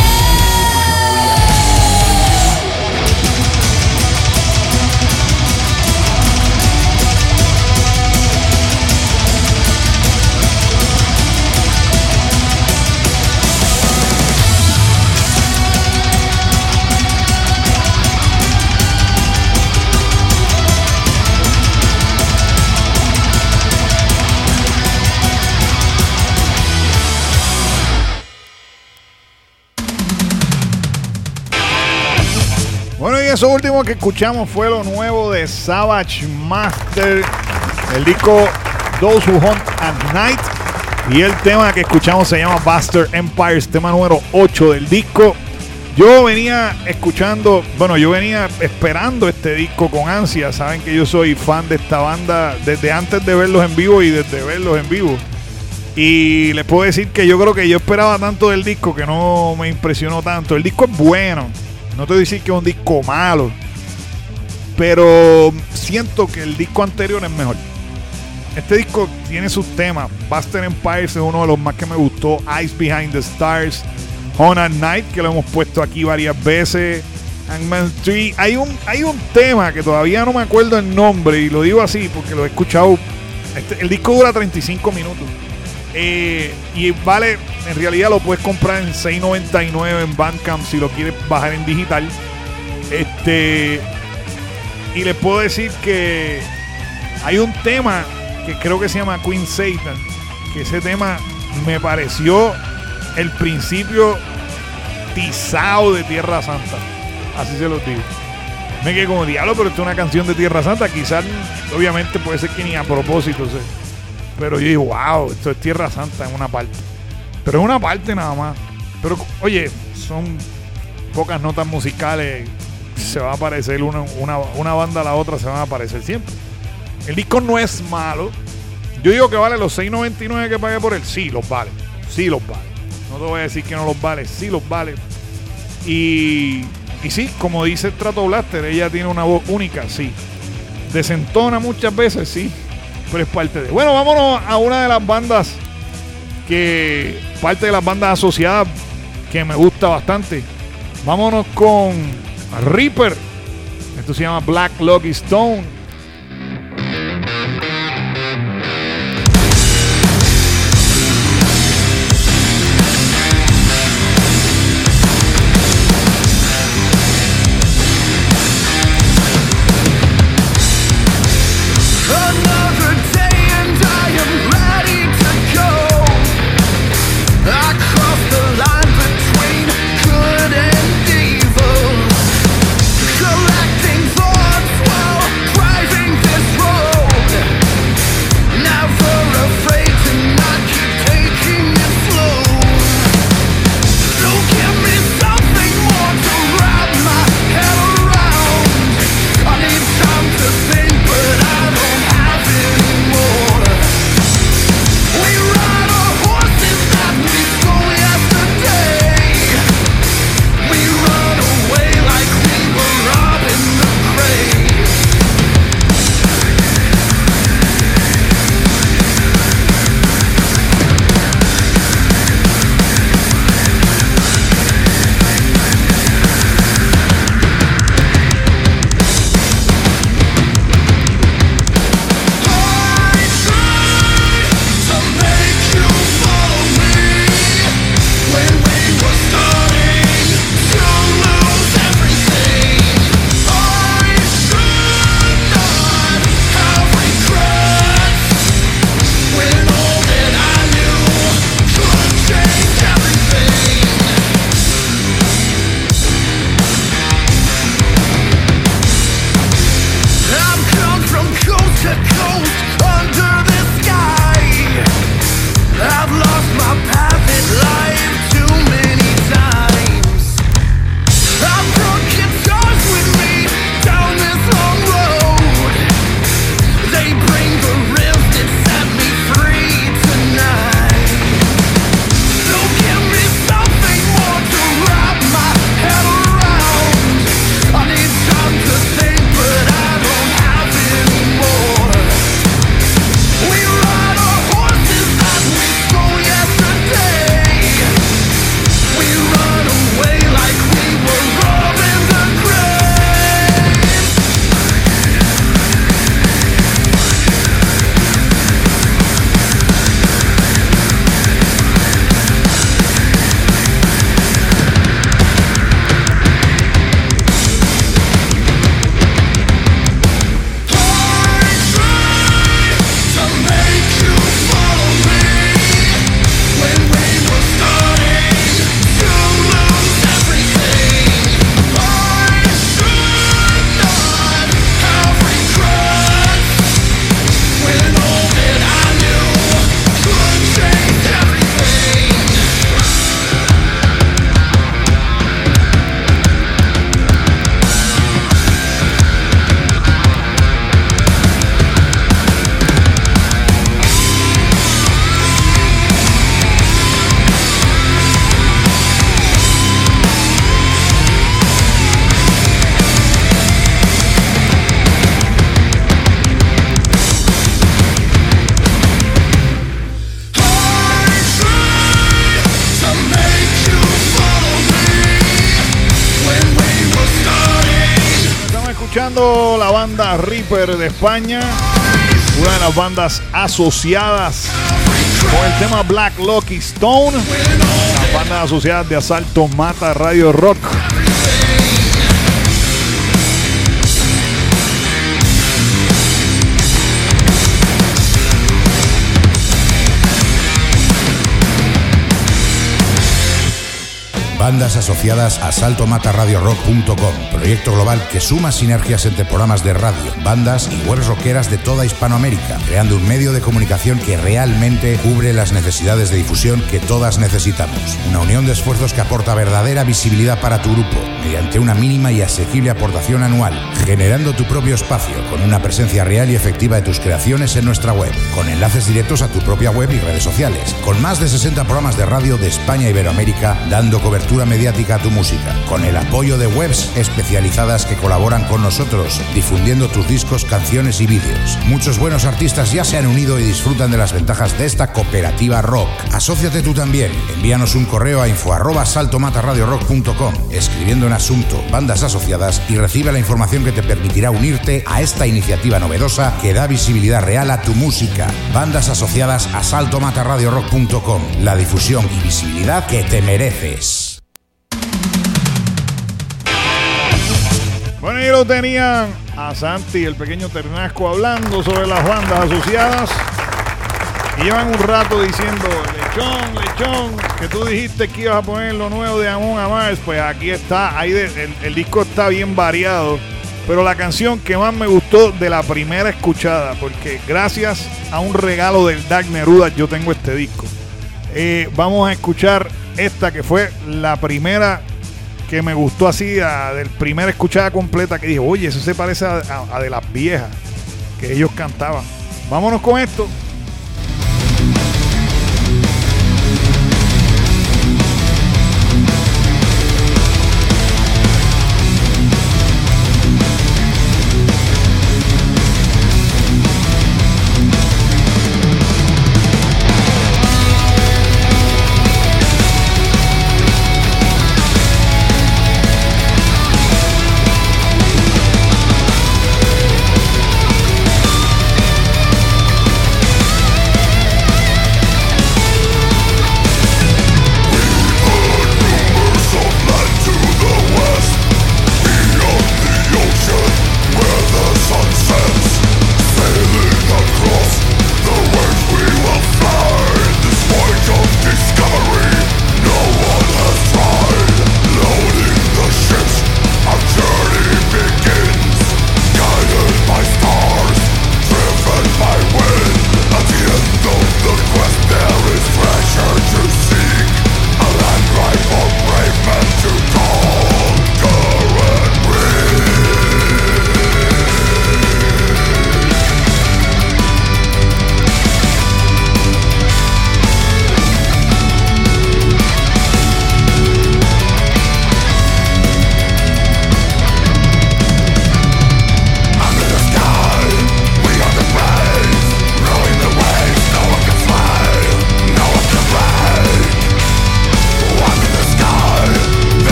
S4: Bueno, y eso último que escuchamos fue lo nuevo de Savage Master, el disco Those Who Hunt at Night. Y el tema que escuchamos se llama Buster Empires, tema número ocho del disco. Yo venía escuchando, bueno, yo venía esperando este disco con ansia. Saben que yo soy fan de esta banda desde antes de verlos en vivo y desde verlos en vivo. Y les puedo decir que yo creo que yo esperaba tanto del disco que no me impresionó tanto. El disco es bueno. No te voy a decir que es un disco malo, pero siento que el disco anterior es mejor. Este disco tiene sus temas. Buster Empires es uno de los más que me gustó. Eyes Behind the Stars, On at Night, que lo hemos puesto aquí varias veces. Hangman Tree. Hay un, hay un tema que todavía no me acuerdo el nombre y lo digo así porque lo he escuchado. Este, el disco dura treinta y cinco minutos. Eh, y vale, en realidad lo puedes comprar en seis noventa y nueve en Bandcamp si lo quieres bajar en digital. Este, y les puedo decir que hay un tema que creo que se llama Queen Satan, que ese tema me pareció el principio tizao de Tierra Santa, así se los digo. Me quedé como diablo, pero esto es una canción de Tierra Santa. Quizás, obviamente puede ser que ni a propósito, ¿sí? Pero yo digo, wow, esto es Tierra Santa en una parte. Pero es una parte nada más. Pero, oye, son pocas notas musicales. Se va a parecer una, una, una banda a la otra, se van a parecer siempre. El disco no es malo. Yo digo que vale los seis noventa y nueve que pagué por él. Sí, los vale. Sí, los vale. No te voy a decir que no los vale. Sí, los vale. Y, y sí, como dice Trato Blaster, ella tiene una voz única, sí. Desentona muchas veces, sí. Pero es parte de... Bueno, vámonos a una de las bandas que... Parte de las bandas asociadas que me gusta bastante. Vámonos con Reaper. Esto se llama Black Lucky Stone.
S5: Another
S4: escuchando la banda Reaper de España, una de las bandas asociadas con el tema Black Lucky Stone, las bandas asociadas de Asalto Mata Radio Rock.
S14: Bandas asociadas a salto mata radio rock punto com, proyecto global que suma sinergias entre programas de radio, bandas y webs rockeras de toda Hispanoamérica, creando un medio de comunicación que realmente cubre las necesidades de difusión que todas necesitamos. Una unión de esfuerzos que aporta verdadera visibilidad para tu grupo, mediante una mínima y asequible aportación anual, generando tu propio espacio, con una presencia real y efectiva de tus creaciones en nuestra web, con enlaces directos a tu propia web y redes sociales, con más de sesenta programas de radio de España e Iberoamérica, dando cobertura mediática a tu música, con el apoyo de webs especializadas que colaboran con nosotros, difundiendo tus discos, canciones y vídeos. Muchos buenos artistas ya se han unido y disfrutan de las ventajas de esta cooperativa rock. Asóciate tú también. Envíanos un correo a info arroba salto mata radio rock punto com, escribiendo en asunto bandas asociadas, y recibe la información que te permitirá unirte a esta iniciativa novedosa que da visibilidad real a tu música. Bandas asociadas a salto mata radio rock punto com, la difusión y visibilidad que te mereces.
S4: Bueno, y lo tenían a Santi, el pequeño Ternasco, hablando sobre las bandas asociadas. Y llevan un rato diciendo, lechón, lechón, que tú dijiste que ibas a poner lo nuevo de Amon Amarth. Pues aquí está, ahí de, el, el disco está bien variado. Pero la canción que más me gustó de la primera escuchada, porque gracias a un regalo del Dark Neruda yo tengo este disco. Eh, vamos a escuchar esta que fue la primera que me gustó así, a, del primera escuchada completa, que dije, oye, eso se parece a, a, a de las viejas que ellos cantaban. Vámonos con esto.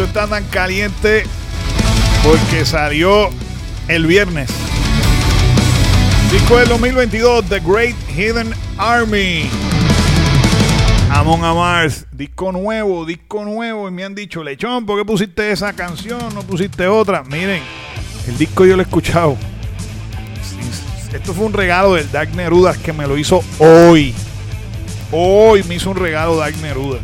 S4: está tan caliente porque salió el viernes. Disco del dos mil veintidós, The Great Hidden Army. Amon Amarth, disco nuevo, disco nuevo. Y me han dicho, Lechón, ¿por qué pusiste esa canción? No pusiste otra. Miren, el disco yo lo he escuchado. Esto fue un regalo del Dag Neruda que me lo hizo hoy. Hoy me hizo un regalo Dag Neruda.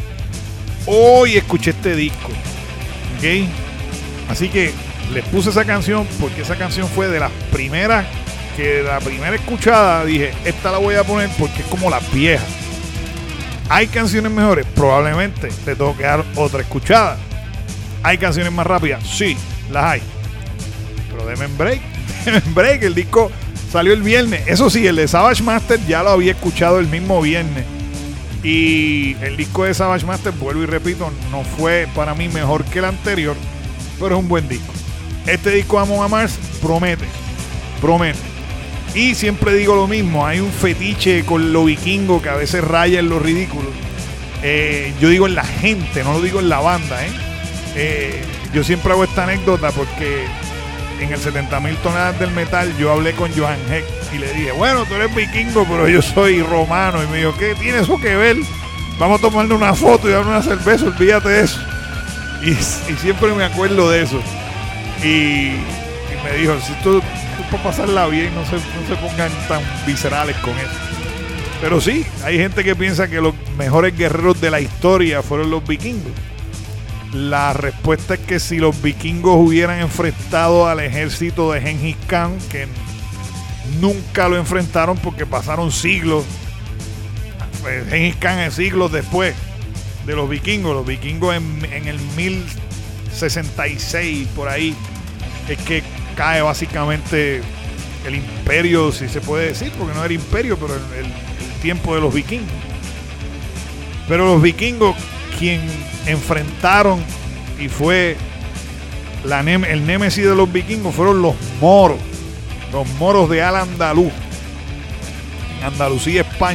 S4: Hoy escuché este disco. ¿Ok? Así que les puse esa canción porque esa canción fue de las primeras que la primera escuchada dije, esta la voy a poner porque es como la vieja. ¿Hay canciones mejores? Probablemente te tengo que dar otra escuchada. ¿Hay canciones más rápidas? Sí, las hay. Pero denme en break. Denme en break. El disco salió el viernes. Eso sí, el de Savage Master ya lo había escuchado el mismo viernes. Y el disco de Savage Master, vuelvo y repito, no fue para mí mejor que el anterior, pero es un buen disco. Este disco de Amon Amarth promete. Promete. Y siempre digo lo mismo, hay un fetiche con lo vikingo que a veces raya en lo ridículo. Eh, yo digo en la gente, no lo digo en la banda. ¿eh? Eh, yo siempre hago esta anécdota porque en el setenta mil toneladas del metal yo hablé con Johan Heck y le dije, bueno, tú eres vikingo, pero yo soy romano. Y me dijo, ¿qué tiene eso que ver? Vamos a tomarle una foto y darle una cerveza, olvídate de eso. Y, y siempre me acuerdo de eso. Y, y me dijo, si tú... para pasarla bien, no se, no se pongan tan viscerales con eso. Pero sí, hay gente que piensa que los mejores guerreros de la historia fueron los vikingos. La respuesta es que si los vikingos hubieran enfrentado al ejército de Gengis Khan, que nunca lo enfrentaron porque pasaron siglos, pues Gengis Khan es siglos después de los vikingos. Los vikingos en, en el mil sesenta y seis por ahí es que cae básicamente el imperio, si se puede decir, porque no era imperio, pero el, el, el tiempo de los vikingos. Pero los vikingos, quien enfrentaron y fue la, el némesis de los vikingos, fueron los moros, los moros de Al-Andalus, en Andalucía, España.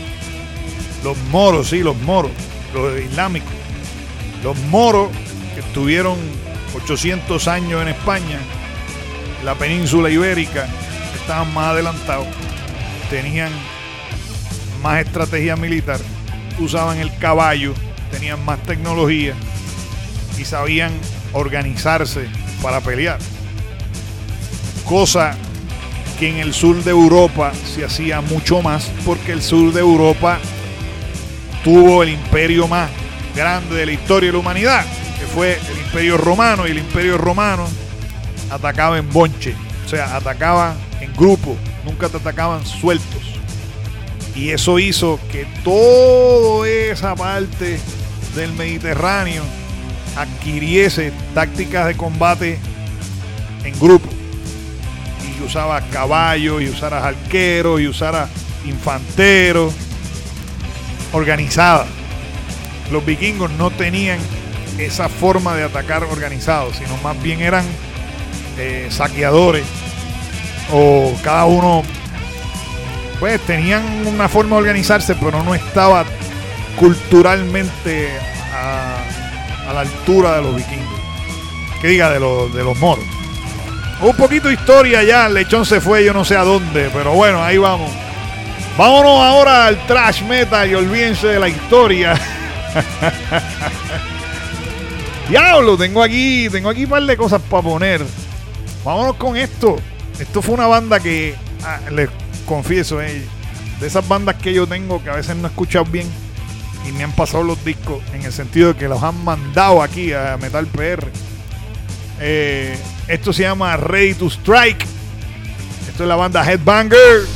S4: Los moros, sí, los moros, los islámicos. Los moros que estuvieron ochocientos años en España, la península ibérica, estaban más adelantados, tenían más estrategia militar, usaban el caballo, tenían más tecnología y sabían organizarse para pelear, cosa que en el sur de Europa se hacía mucho más, porque el sur de Europa tuvo el imperio más grande de la historia de la humanidad, que fue el Imperio Romano, y el Imperio Romano atacaba en bonche, o sea, atacaba en grupo, nunca te atacaban sueltos. Y eso hizo que toda esa parte del Mediterráneo adquiriese tácticas de combate en grupo. Y usaba caballos, y usara arqueros, y usara infanteros, organizada. Los vikingos no tenían esa forma de atacar organizado, sino más bien eran eh, saqueadores, o cada uno pues tenían una forma de organizarse, pero no estaba culturalmente a, a la altura de los vikingos, que diga de los, de los moros. Un poquito de historia ya, el lechón se fue yo no sé a dónde, pero bueno, ahí vamos. Vámonos ahora al thrash metal y olvídense de la historia. Diablo, tengo aquí, tengo aquí un par de cosas para poner. Vámonos con esto. Esto fue una banda que, ah, les confieso, eh, de esas bandas que yo tengo que a veces no he escuchado bien y me han pasado los discos en el sentido de que los han mandado aquí a Metal P R. Eh, esto se llama Ready to Strike. Esto es la banda Headbanger.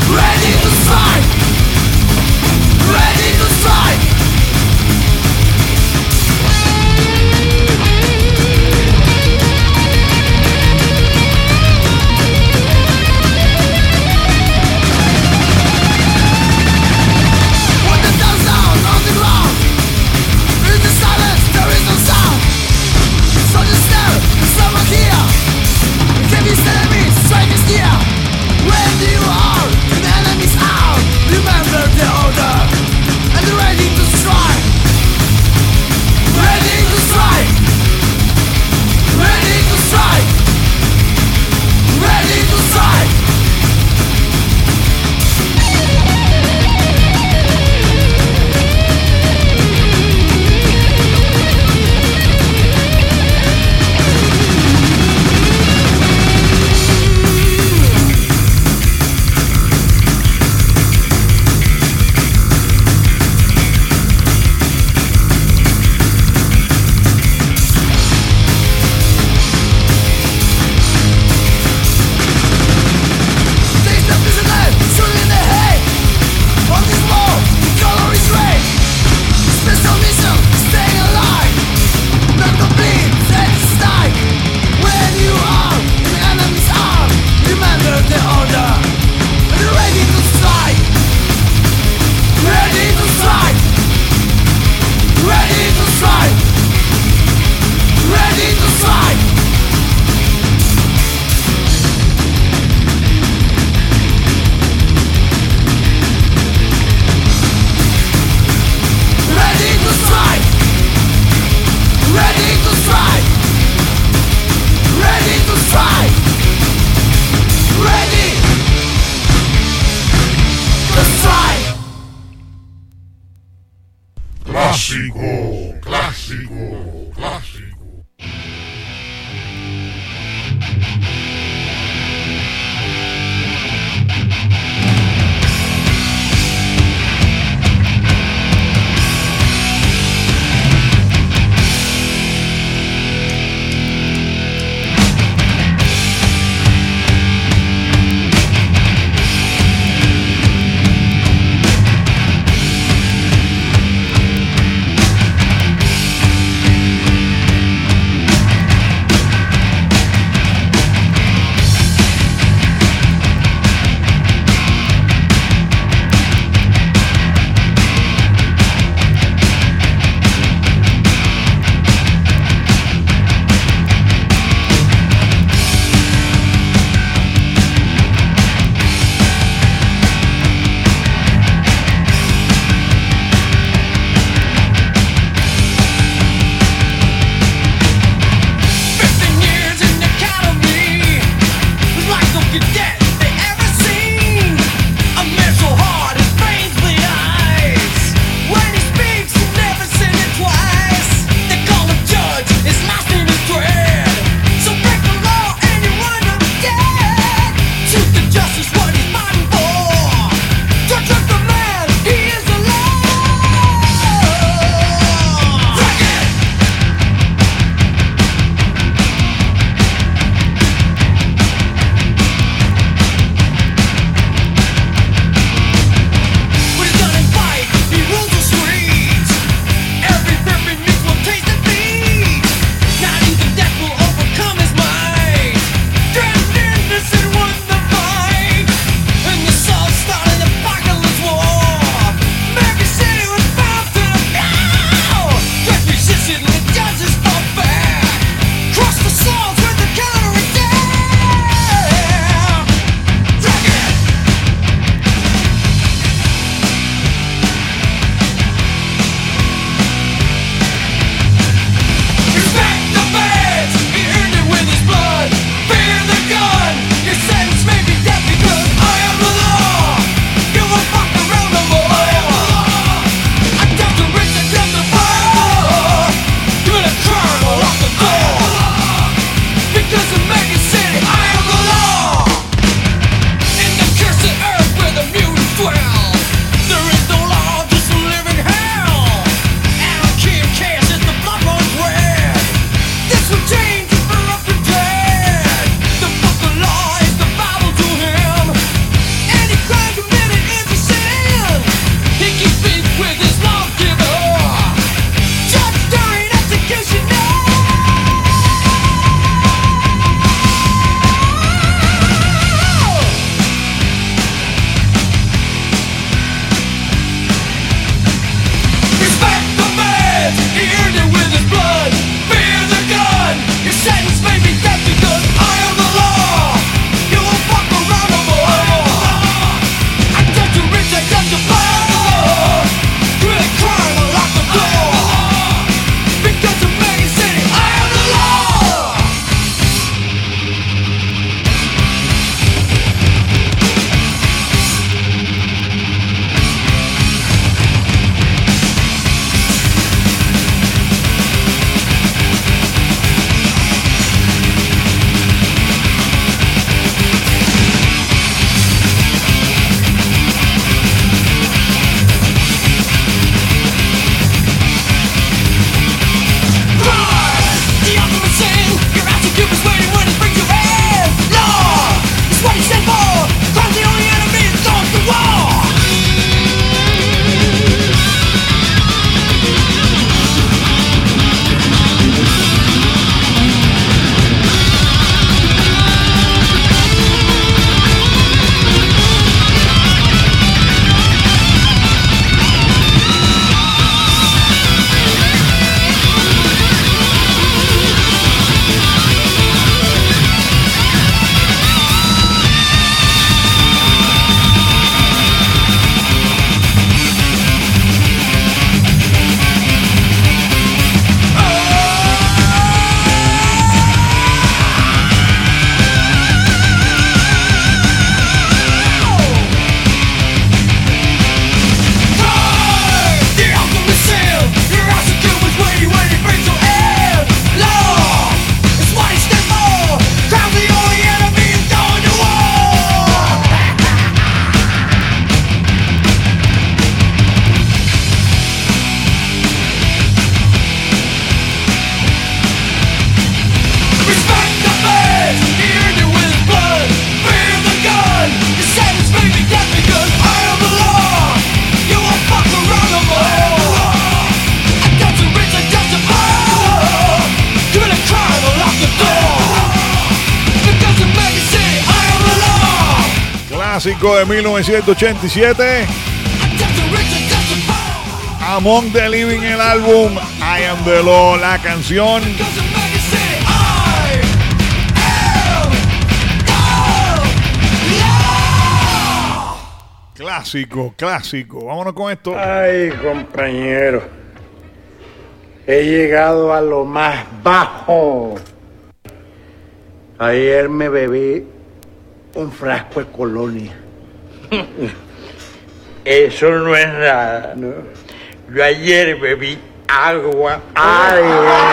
S5: Ready to strike. Ready to strike. When the thumbs down on the ground, in the silence there is no sound. So just stare, someone here. Heavy enemies strike is near. When you are, the enemy's out. You
S4: clásico de mil novecientos ochenta y siete. Among the Living, el álbum. I Am the Law, la canción. Clásico, clásico. Vámonos con esto.
S7: Ay, compañero. He llegado a lo más bajo. Ayer me bebí un frasco de colonia. Eso no es nada. No. Yo ayer bebí agua. Ay.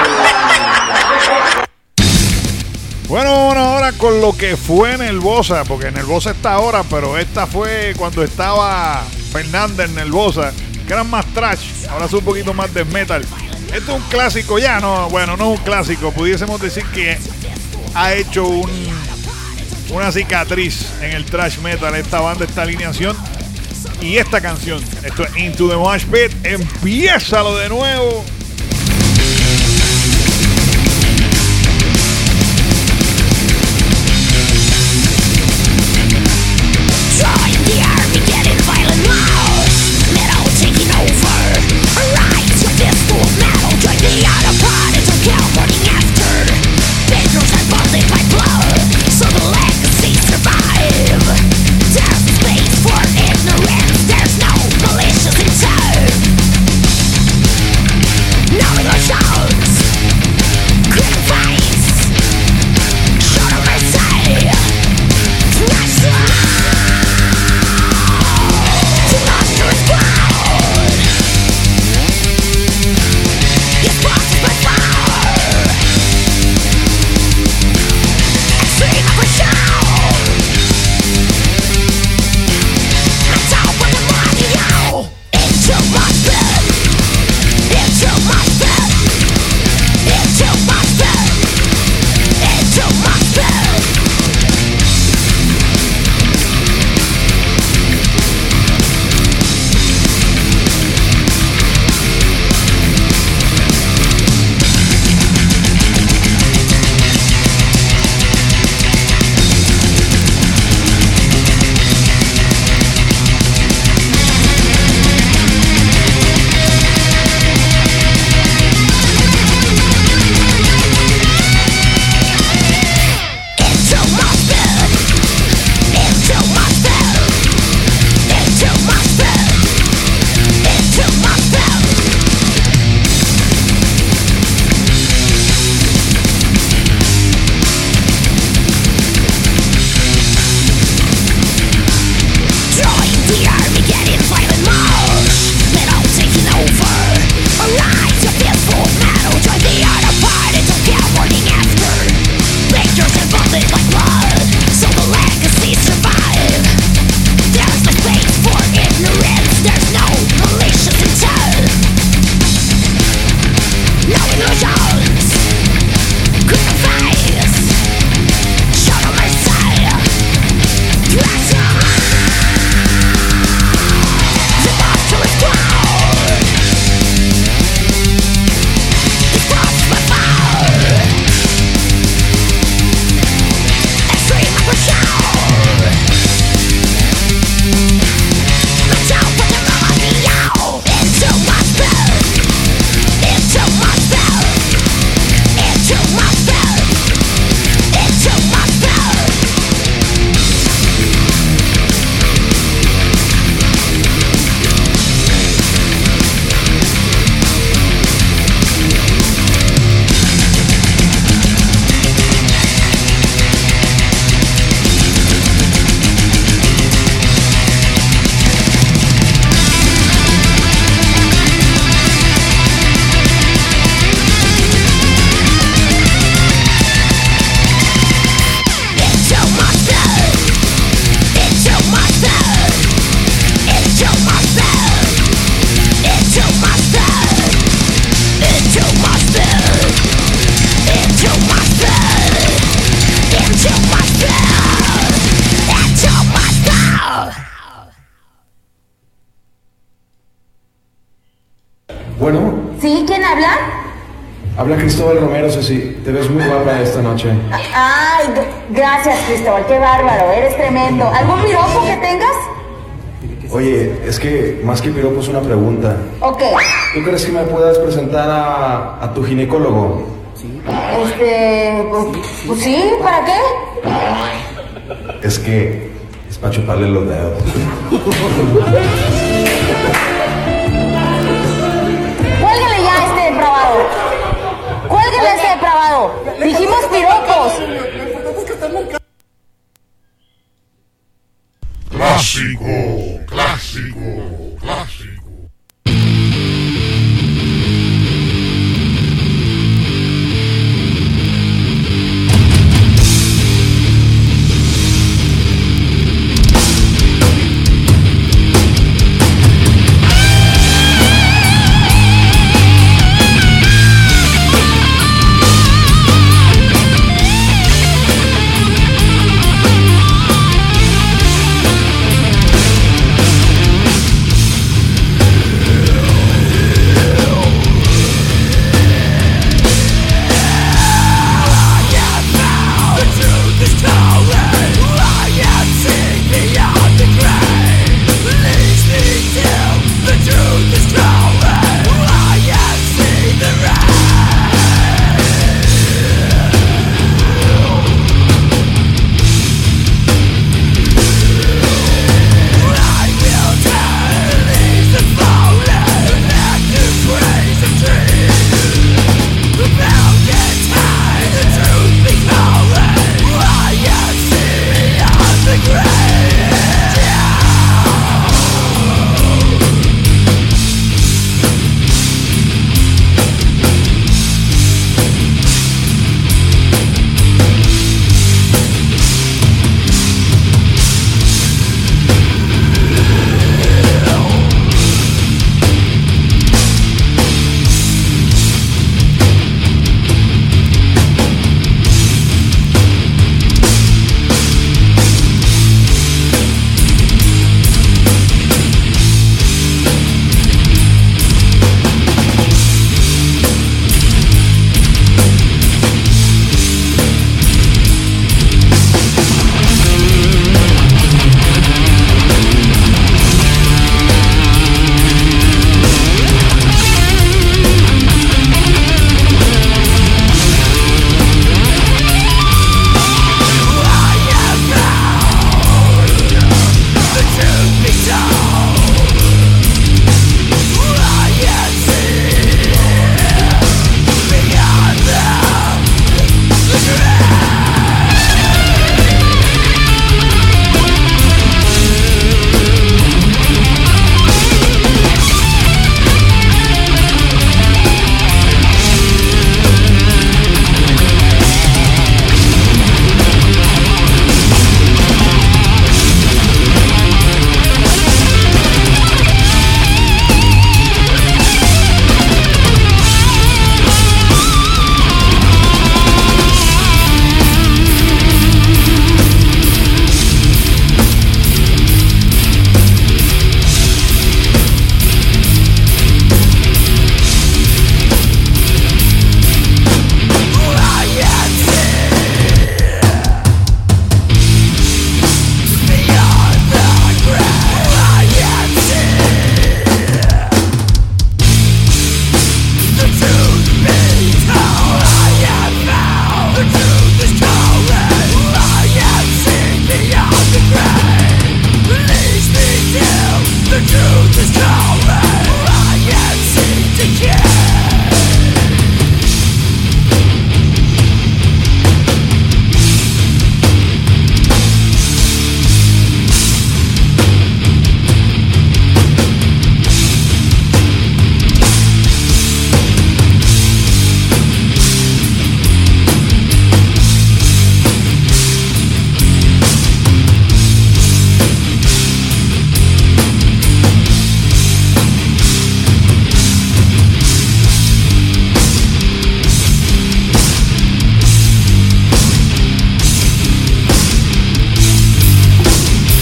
S4: Bueno, bueno, ahora con lo que fue Nervosa, porque Nervosa está ahora, pero esta fue cuando estaba Fernández Nervosa, que eran más trash, ahora es un poquito más de metal. Esto es un clásico ya, no, bueno, no es un clásico, pudiésemos decir que ha hecho un, una cicatriz en el thrash metal esta banda, esta alineación y esta canción. Esto es Into the Mosh Pit, empiézalo de nuevo.
S5: Join the army, getting violent mouse. Metal taking over. Rise your fist full of metal. Join the other party to kill burning after. Victims are bonded by blood, so the legacy survive. There's space for ignorance. There's no malicious intent.
S8: Habla Cristóbal Romero, Ceci. Te ves muy guapa esta noche.
S20: Ay, g- gracias, Cristóbal, qué bárbaro, eres tremendo. ¿Algún piropo que tengas?
S8: Oye, es que más que piropo es una pregunta.
S20: Ok.
S8: ¿Tú crees que me puedas presentar a, a tu ginecólogo?
S20: Este, pues, pues sí, ¿para qué?
S8: Es que es para chuparle los dedos.
S20: Cuélguele ya a este depravado. Cuélguele a este depravado. Dijimos piropos.
S3: Clásico, clásico, clásico.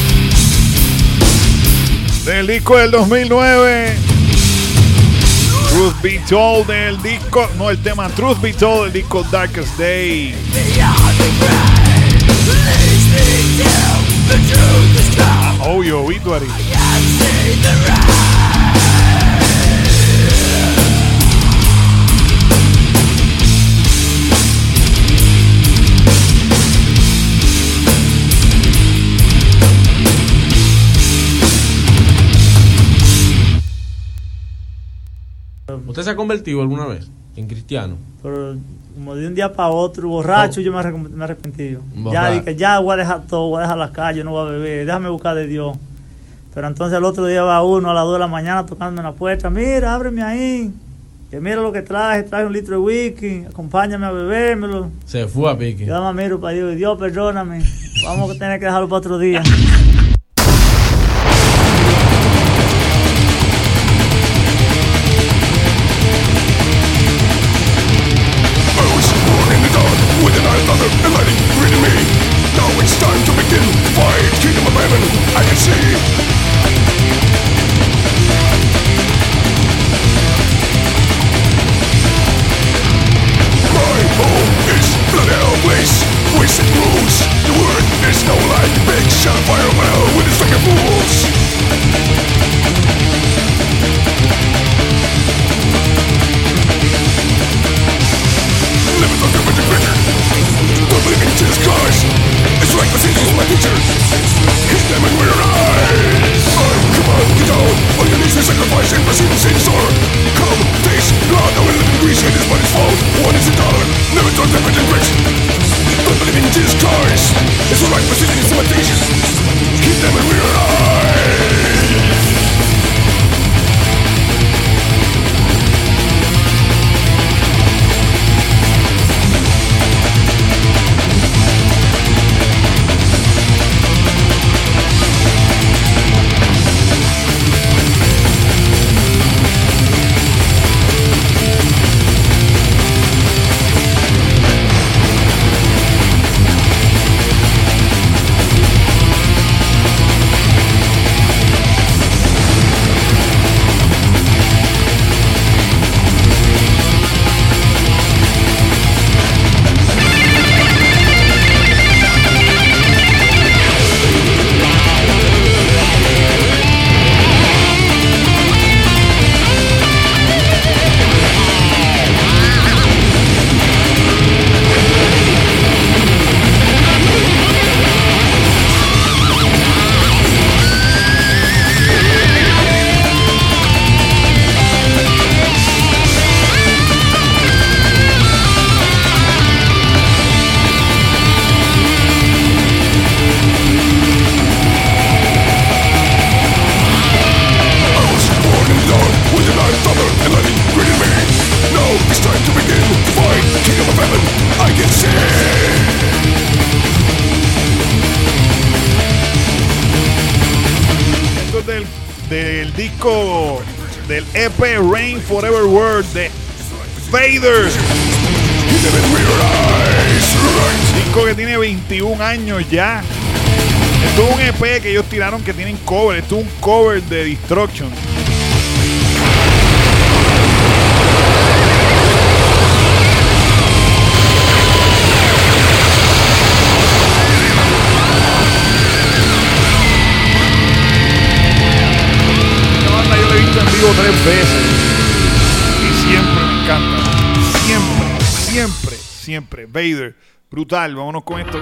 S4: El disco del dos mil nueve, Truth Be Told del disco, no, el tema Truth Be Told del disco Darkest Day. Oh, yo, Obituary.
S9: ¿Usted se ha convertido alguna vez en cristiano?
S10: Pero como de un día para otro, borracho, oh. yo me, arrep- me arrepentí. Ya dije, ya voy a dejar todo, voy a dejar la calle, no voy a beber, déjame buscar de Dios. Pero entonces el otro día va uno a las dos de la mañana tocando en la puerta, mira, ábreme ahí, que mira lo que traje, traje un litro de whisky, acompáñame a bebérmelo.
S9: Se fue a pique.
S10: Yo me miro para Dios, Dios, perdóname, vamos a tener que dejarlo para otro día.
S13: With an eye thunder and lightning greeting me. Now it's time to begin the fight. Kingdom of heaven, I can see. My home is blood hell place. Wasted rules. The word is no light. Big shot fire well with its fucking fools. Never thought there was a picture. Don't believe in Jesus Christ. It's like the seasons my teacher. Hit them in weird eyes. Oh, come on, get down. All your knees are sacrificing for sin's sin store. Come, taste blood. I will live in grease. Hate his body's fault. One is a dollar. Never thought there was a rich. Don't believe in Jesus Christ. It's all right for seasons my teacher. Hit them in weird eyes.
S4: Del E P Rain Forever World de Vader. Disco que tiene veintiún años ya. Esto es un E P que ellos tiraron que tienen cover. Esto es un cover de Destruction. Tres veces y siempre me encanta, siempre, siempre, siempre. Vader, brutal. Vámonos con esto.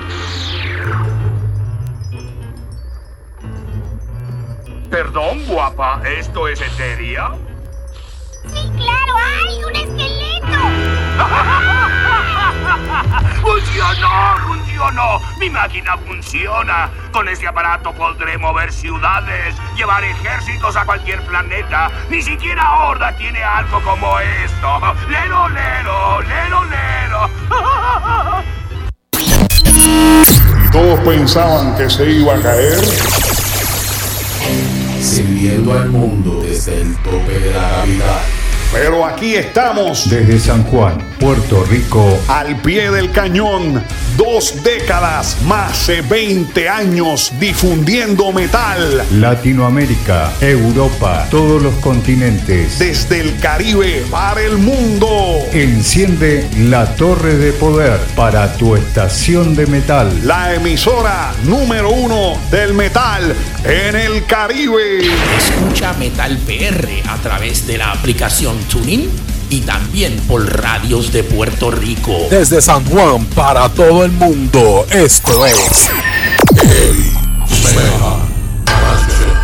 S6: Perdón, guapa, ¿esto es Eteria?
S5: Sí, claro, hay un esqueleto.
S6: ¡Funcionó! ¡Funcionó! Mi máquina funciona. Con este aparato podré mover ciudades, llevar ejércitos a cualquier planeta. Ni siquiera Horda tiene algo como esto. ¡Lero, lero! ¡Lero, lero!
S3: Y todos pensaban que se iba a caer.
S15: Sirviendo al mundo desde el tope de la gravedad.
S4: Pero aquí estamos.
S3: Desde San Juan, Puerto Rico.
S4: Al pie del cañón. Dos décadas, más de veinte años difundiendo metal.
S3: Latinoamérica, Europa, todos los continentes.
S4: Desde el Caribe para el mundo.
S3: Enciende la torre de poder para tu estación de metal.
S4: La emisora número uno del metal en el Caribe.
S2: Escucha Metal P R a través de la aplicación TuneIn y también por radios de Puerto Rico.
S11: Desde San Juan para todo el mundo, esto es El Metal Radio.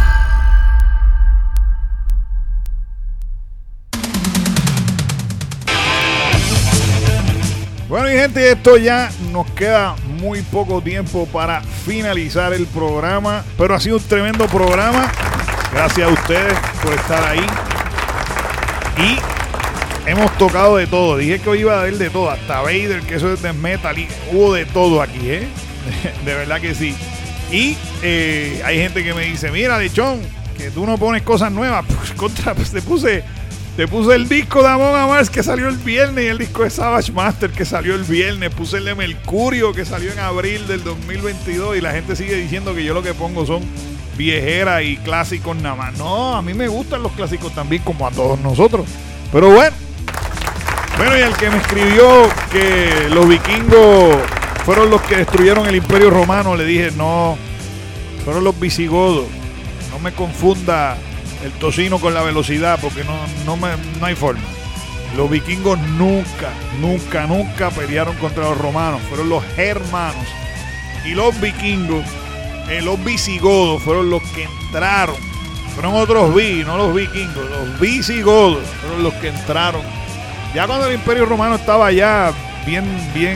S4: Bueno, mi gente, esto ya nos queda muy poco tiempo para finalizar el programa, pero ha sido un tremendo programa. Gracias a ustedes por estar ahí. Y hemos tocado de todo. Dije que hoy iba a haber de todo. Hasta Vader, que eso es de metal. Y hubo de todo aquí, ¿eh? De verdad que sí. Y eh, hay gente que me dice, mira, Lechón, que tú no pones cosas nuevas. Pues contra, pues te puse, te puse el disco de Amon Amarth que salió el viernes y el disco de Savage Master que salió el viernes. Puse el de Mercurio que salió en abril del dos mil veintidós y la gente sigue diciendo que yo lo que pongo son viejeras y clásicos nada más. No, a mí me gustan los clásicos también, como a todos nosotros. Pero bueno. Bueno, y al que me escribió que los vikingos fueron los que destruyeron el Imperio Romano, le dije, no, fueron los visigodos. No me confunda el tocino con la velocidad, porque no, no, me, no hay forma. Los vikingos nunca, nunca, nunca pelearon contra los romanos. Fueron los germanos. Y los vikingos, eh, los visigodos, fueron los que entraron. Fueron otros vi, no los vikingos. Los visigodos fueron los que entraron. Ya cuando el Imperio Romano estaba ya bien, bien,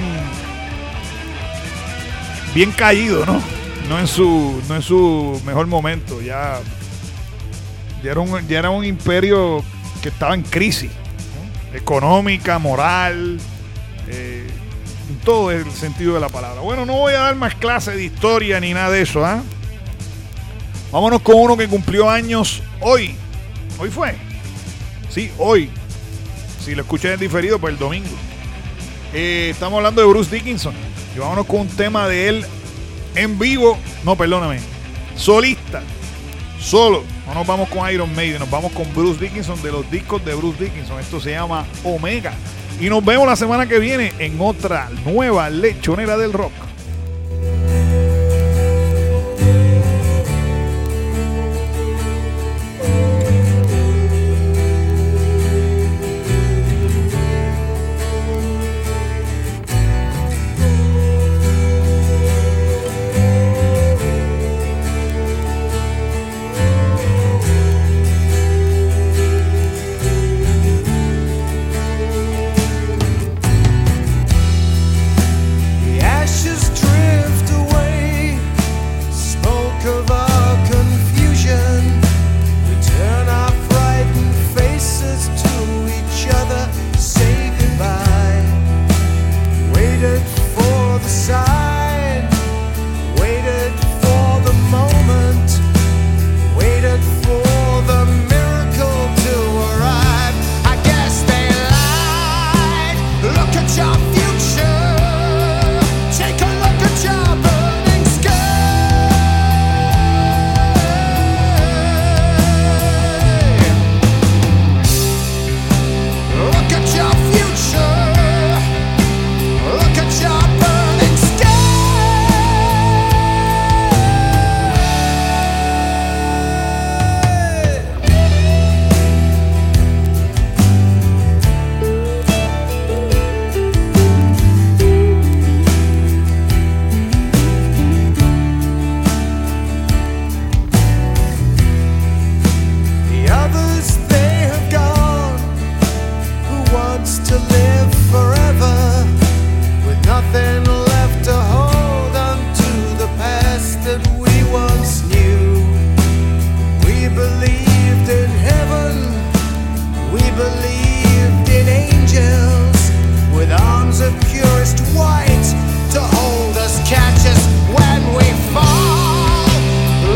S4: bien caído, ¿no? No en su, no en su mejor momento. Ya, ya, era un, ya era un imperio que estaba en crisis, ¿no? Económica, moral, eh, en todo el sentido de la palabra. Bueno, no voy a dar más clases de historia ni nada de eso, ¿ah? ¿eh? Vámonos con uno que cumplió años hoy. ¿Hoy fue? Sí, hoy. Si lo escuchan en diferido, pues el domingo. Eh, estamos hablando de Bruce Dickinson. Y vámonos con un tema de él en vivo. No, perdóname. Solista. Solo. No nos vamos con Iron Maiden. Nos vamos con Bruce Dickinson, de los discos de Bruce Dickinson. Esto se llama Omega. Y nos vemos la semana que viene en otra nueva lechonera del rock.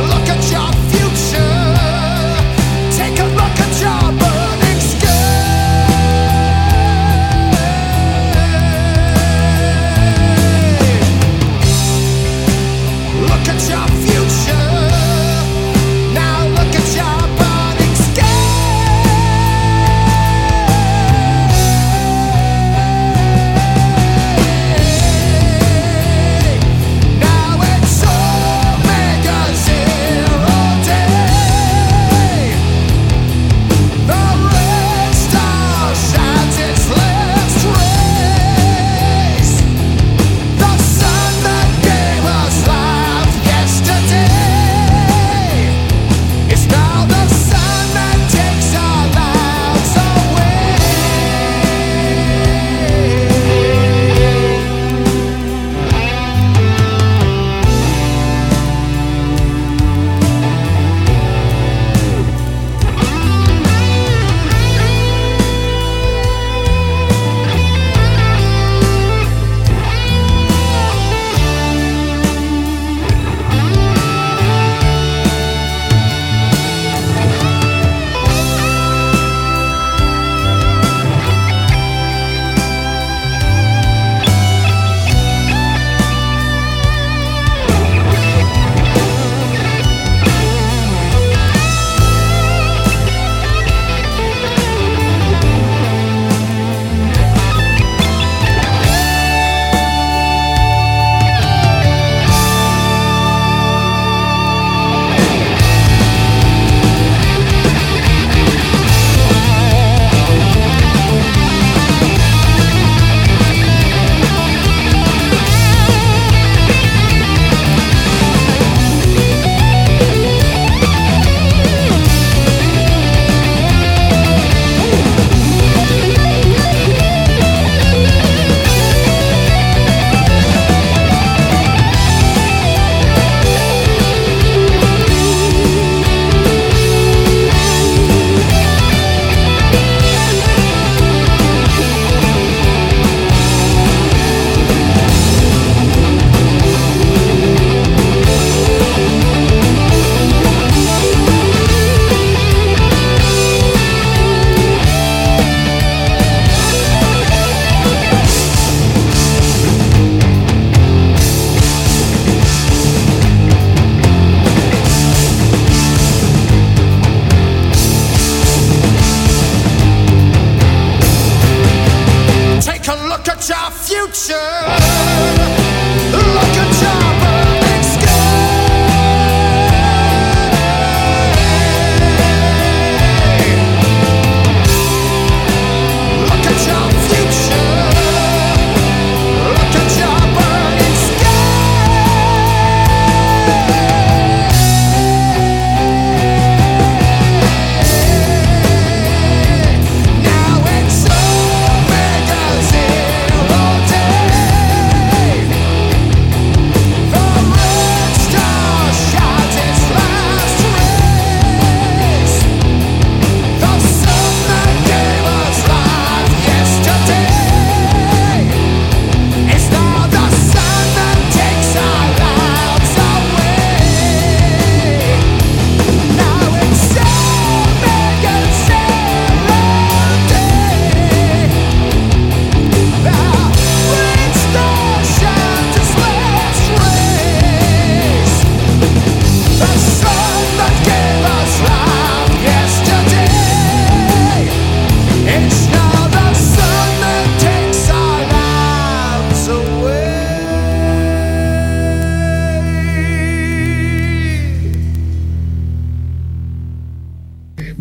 S18: Take a look at your burning sky.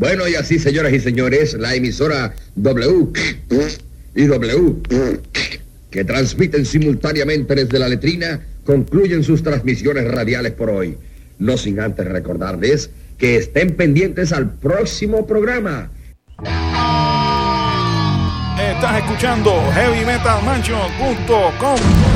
S12: Bueno, y así, señoras y señores, la emisora W y W, que transmiten simultáneamente desde la letrina, concluyen sus transmisiones radiales por hoy. No sin antes recordarles que estén pendientes al próximo programa.
S4: Estás escuchando heavy metal mansion punto com.